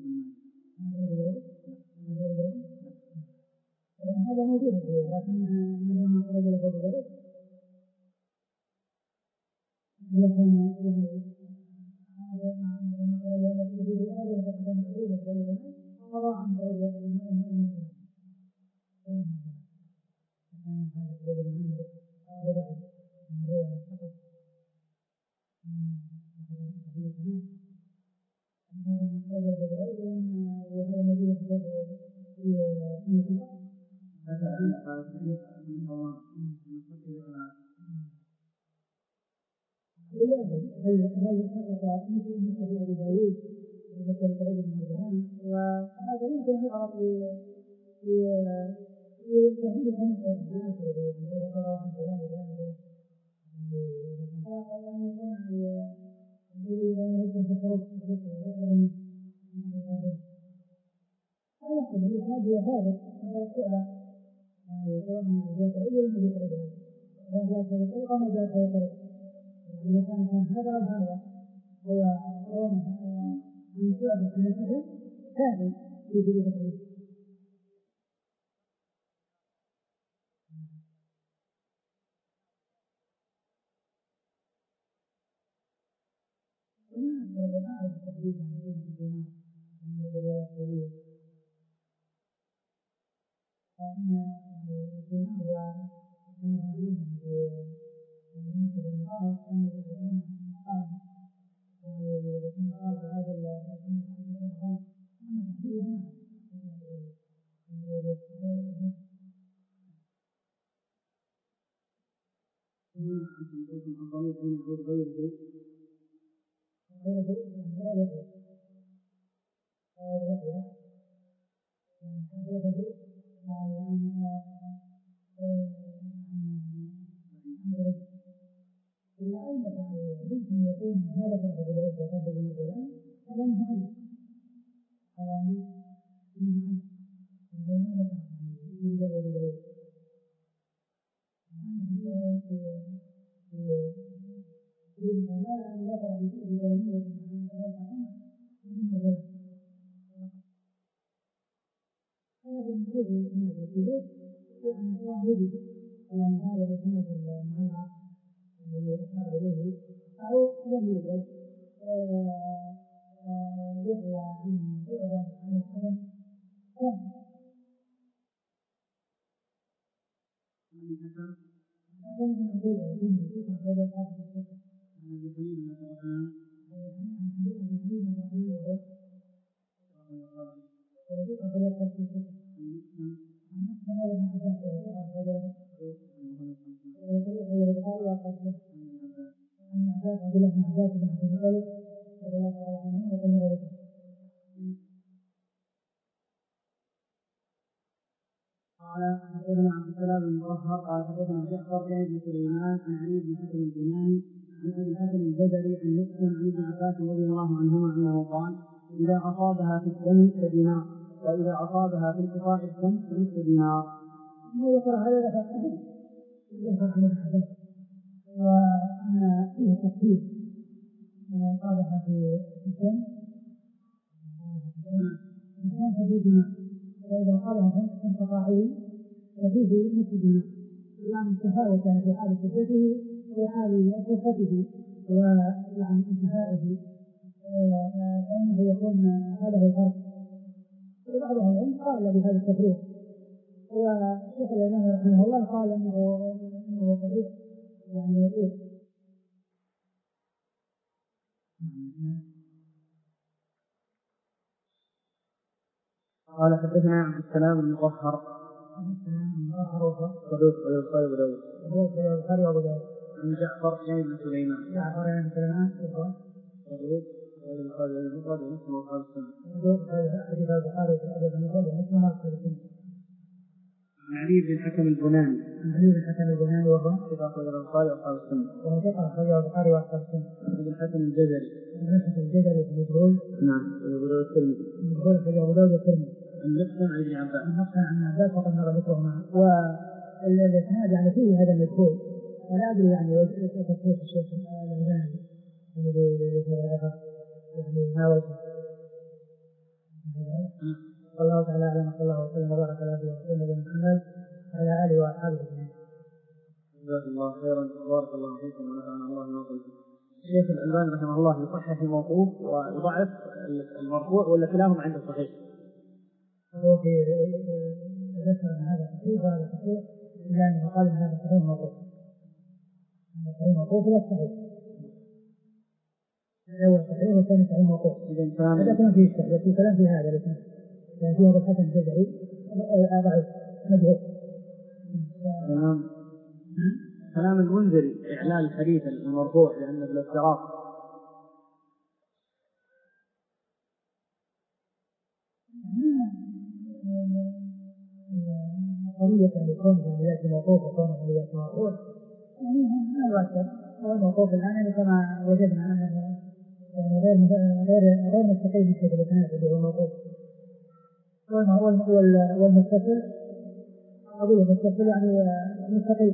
هذا موجود لكن من لما خرج له أبو داود لكن هذا لما خرج له أبو داود هذا فقد محدود في قضاء عن خرج المسلم كان هذا الرجل المعامل وضعي أنه هو يستقر من تحديد الناس هذا ما خرج له أبو داود وهذا موجود في في هذا قال سعيد من الله من خطر هل هل سقط مثل مثل أبي داود مثل سعيد بن مرجان، وهذا يمكن أن يعرف في في تهديد الحماس في آخره إذا قرأ عن كلام كلام يعني يكون الإسناد هو ثابت من طريق شعبة يعني سواء من جهة العلم ولا من جهة الرجال سواء جاءت هذه الطريقة أو ما جاءت هذه الطريقة يعني كان كان هذا أو هذا هو كونه من شعبة من الحسن ثابت في ثبوت الحديث. أنا أعرف التحديد عن قيمة الدينار من الروايات الطويلة فإن الدينار هو كما معلوم بالنسبة للنقاط أن يكون مقام ويكون مقام هذا الدينار أما تحديده نعم هنا أنتم قلتم الضمير أين يعود غيره غيره لا يحيى لا يحيى يعني حديثه عن عن لعل يمكن يكون هذا فرق بالعود وهذا بالمثلان على أنه معلق على أنه معلق بين هذا فرق من جبل بالعود في المال أن يقرأ بجانبه هذا المفروض الإسناد الكبير يعني هو يجب يعني هذا الإسناد المعلق الذي أشار إليه أو لم يوجد يحيى عن شعبة عن الحسن هذا من أبوه الدين في هذا القاسم الشكل عن أبي حميد بن الرحمن عن حديث أبي حميد بن الرحمن وهو وثيق أخرج القاسم الشكل عن نفس هذا ابن عباس وثيق أخرج وطريق غير البخاري وقاسم عن عباس عبد الله بن عباس بن عبد المطلب رضي الله تعالى عنه وقال له قال حدثنا عبد السلام بن مطهر قال حدثنا جعفر بن سليمان عن علي بن حكم البناني عن ابي الحسن الجزري عن مسلم عن ابن عباس رضي الله عنهما انه قال اذا اصابها في الدم فدينار واذا اصابها في انقطاع الدم فنصف دينار. وذكر هذا ذكر ذكر عن الحدث وان فيه تفصيل اذا اصابها في الدم كان ففيه دينار وإذا قالها في انقطاعه ففيه نصف دينار يعني تفاوت في حال شدته وحال خفته ويعني انتهائه فإنه يكون هذا هو الفرق. وبعض أهل العلم قال بهذا التفريق والشيخ الألباني رحمه الله قال إنه إنه تفريق يعني يطيق. قال حدثنا عبد السلام بن مطهر صدوق ويبقى أبو داود عن جعفر بن سليمان جعفر بن سليمان صدوق ويبقى المفرد ومسلم وقال السنة صدوق حديث البخاري في الأدب المفرد ومسلم وقال السنة. عن علي بن حكم البناني عن علي بن حكم البناني وهو ثقة البخاري وقال السنة وهو ثقة أخرجه البخاري وقال السنة. عن ابي الحسن الجزري عن الحسن الجزري ومجهول نعم ويقول الترمذي مجهول أخرجه أبو داود والترمذي عن مسلم عن ابن عباس عن مسلم عن عباس وقد مر ذكره معه والإسناد يعني فيه هذا المجهول ولا أدري يعني وجه تصحيح الشيخ الألباني لهذا الأثر يعني ما وجه والله تعالى أعلم صلى الله وسلم وبارك على نبينا محمد وعلى آله وأصحابه أجمعين. جزاكم الله خيرا بارك الله فيكم ونفعنا الله بما قلتم. الشيخ الألباني رحمه الله يصحح الموقوف ويضعف المرفوع ولا كلاهما عنده صحيح؟ هو في ذكر أن هذا صحيح وهذا صحيح إلا أنه قال أن هذا صحيح موقوف. هذا صحيح موقوف ولا صحيح؟ الأول صحيح والثاني صحيح موقوف. إذا كان هذا كان فيه شك في كلام في هذا الاثنين كان فيه أبو الحسن الجزري ضعيف مجهول. كلام كلام المنذري إعلان الحديث المرفوع لأنه بالافتراق. قضية يعني كونه يأتي موقوف وكونه يأتي مرفوع يعني ما يؤثر. هو الموقوف الآن يعني كما وجدنا أنه يعني غير غير غير مستقيم من حيث الإسناد اللي هو موقوف والمتصل أقول المتصل يعني مستقيم.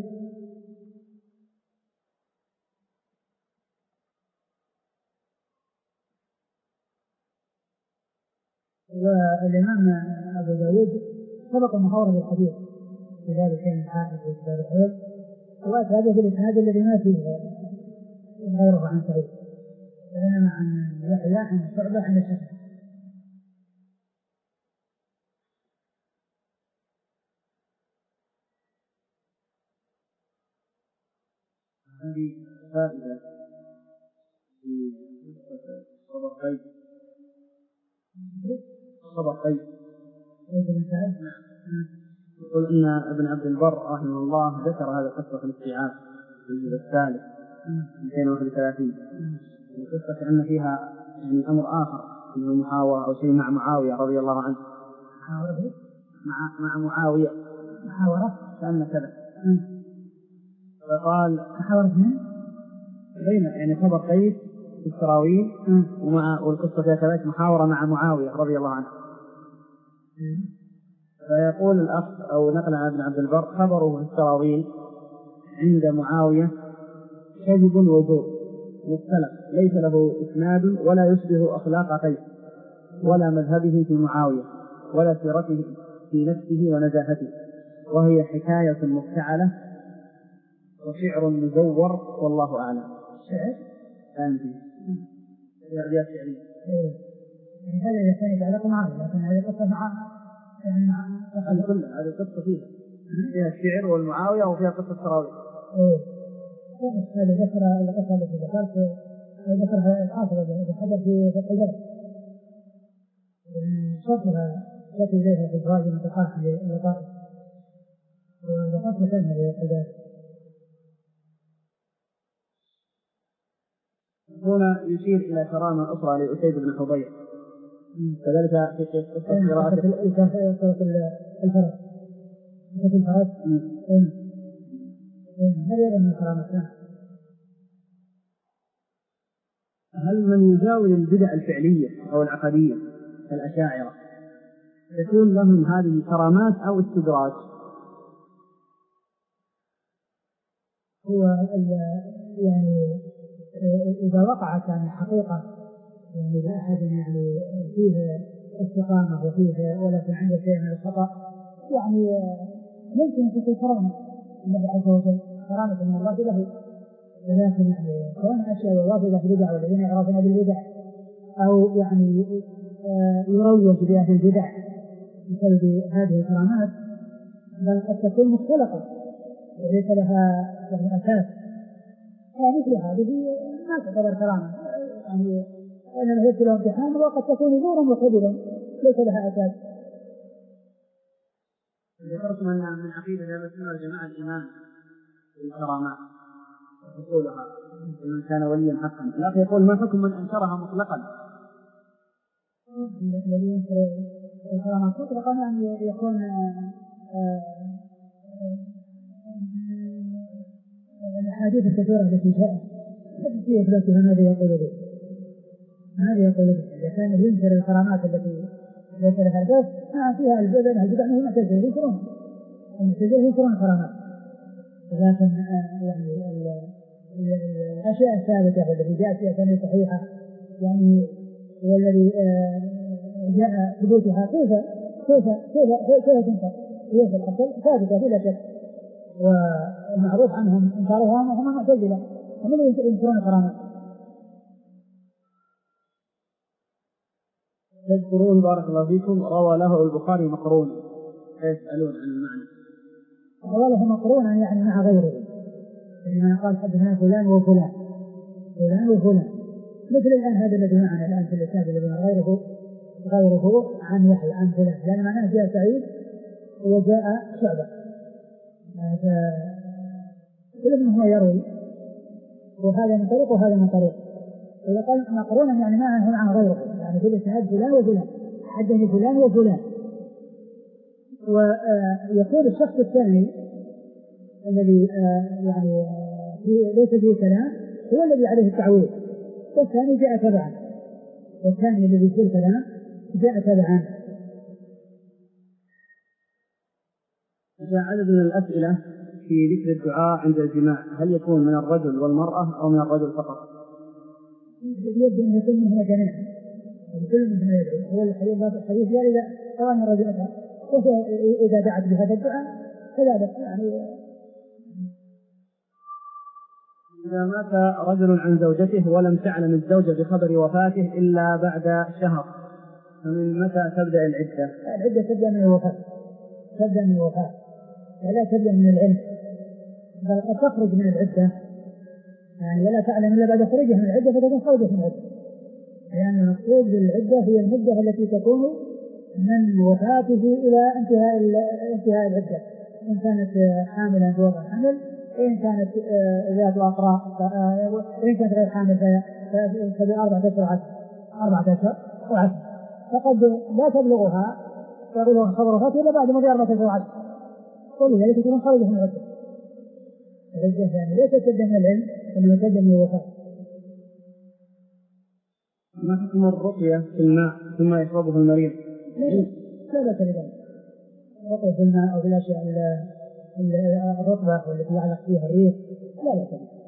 والإمام أبو داود سبق المحاورة بالحديث في ذلك كان حائط في كتاب الحيض، وأتى هذا بالإسناد الذي ما فيه غيره عن سعيد، بينما عن يحيى عن شعبة عن الشافعي. هذه فائدة في خبر قيد خبر قيد يقول أن ابن عبد البر رحمه الله ذكر هذا القصة في الاستيعاب في الجزء الثالث مئتين وواحد وثلاثين، القصة أن فيها يعني أمر آخر اللي هو محاورة أو شيء مع معاوية رضي الله عنه، مع مع معاوية محاورة كأن كذا، فقال محاورة من بين يعني خبر قيس في السراويل ومع والقصة فيها كذلك محاورة مع معاوية رضي الله عنه. فيقول الأخ أو نقل عن ابن عبد البر خبره في السراويل عند معاوية كذب وزور مختلف ليس له إسناد ولا يشبه أخلاق قيس ولا مذهبه في معاوية ولا سيرته في نفسه ونزاهته، وهي حكاية مفتعلة وشعر مزور والله أعلم. شعر كان فيه أبيات شعرية. يعني هذا إذا كان يتعلق معه، لكن هذه القصة مع يعني مع هذه كلها هذه القصة فيها فيها الشعر والمعاوية وفيها قصة السراويل. إيه هذا ذكر القصة التي ذكرت ذكرها الحافظ بحضر في فتح الباري شرطها شرط إليها في الراجل متقاطع للقائد وذكرت مكانها في الباري. هنا يشير إلى كرامة أخرى لأسيد بن حضير كذلك في قصة قراءة الفرس الفرس الفرس هل يرى من كرامته؟ هل من يجاوز البدع الفعلية أو العقدية كالأشاعرة يكون لهم هذه كرامات أو استدراج؟ هو يعني إذا وقعت عن الحقيقة يعني لأحد يعني فيه استقامة وفيه ولكن عنده شيء من الخطأ يعني ممكن تكون كرامة النبي عز وجل كرامة من الله له، ولكن يعني كون أشياء ووافدة بالبدع والذين يعرفون بالبدع أو يعني يروج بهذه البدع بسبب هذه الكرامات بل قد تكون مختلقة وليس لها أساس، فمثل هذه ما تعتبر كرامة يعني وإنما هي له امتحان وقد تكون زورا وكذبا ليس لها أساس. ذكرتم أن من عقيدة أهل السنة والجماعة الإيمان بالكرامات وحصولها ومن كان وليا حقا، لكن يقول ما حكم من أنكرها مطلقا؟ الذي ينكر الكرامات مطلقا يعني يكون الأحاديث الكثيرة التي جاءت في إثباتها ماذا يقول به؟ ماذا يقول به؟ إذا كان ينكر الكرامات التي ليس لها أساس ما فيها البدع البدع هو معتزلة ينكرون المعتزلة ينكرون الكرامات، لكن يعني الأشياء الثابتة والتي جاءت في أسانيد صحيحة يعني والذي جاء ثبوتها كيف كيف كيف كيف تنكر؟ هي في الأصل ثابتة بلا شك، والمعروف عنهم إنكارها هم معتزلة ومن ينكرون الكرامات. تذكرون بارك الله فيكم روى له البخاري مقرون فيسألون عن المعنى. روى له مقرونا يعني مع غيره، إنما قال حدثنا فلان وفلان فلان وفلان مثل الآن هذا الذي معنا الآن في الإسناد الذي غيره غيره عن يحيى عن فلان، لأن معناه جاء سعيد وجاء شعبة كل من هو يروي وهذا من طريق وهذا من طريق. إذا قال مقرونا يعني معه عن غيره يعني في الإسناد فلان وفلان حدثني فلان وفلان، ويكون الشخص الثاني الذي يعني ليس فيه كلام هو الذي عليه التعويض، والثاني جاء تبعا والثاني الذي فيه الكلام جاء تبعا، جاء عدد من الأسئلة في ذكر الدعاء عند الجماع، هل يكون من الرجل والمرأة أو من الرجل فقط؟ يبدو أن يكون منهما جميعا، كل منهما يدعو. هو الحديث الحديث إذا سواء الرجل إذا دعت بهذا الدعاء كذلك يعني. إذا مات رجل عن زوجته ولم تعلم الزوجة بخبر وفاته إلا بعد شهر، فمن متى تبدأ العدة؟ العدة تبدأ من الوفاة، تبدأ من الوفاة ولا تبدأ من العلم، بل قد تخرج من العدة يعني ولا تعلم إلا بعد خروجها من العدة فتكون خرجت من العدة، لأن المقصود بالعدة هي المدة التي تكون من وفاته إلى انتهاء انتهاء العدة، إن كانت حاملا فوق الحمل، إن كانت ذات أقراء، وإن كانت غير حامل فبأربعة أشهر وعشر أربعة أشهر وعشر، فقد لا تبلغها يقولون خبر وفاته إلا بعد مضي أربعة أشهر وعشر، ولذلك تكون خرجت من العدة. العدة يعني ليست تبدأ من العلم إنما تبدأ من الوفاة. ما حكم الرقية في الماء ثم يشربه المريض؟ لا بأس بذلك، الرقية في الماء أو في الأشياء الرطبة والتي يعلق فيها الريح لا بأس.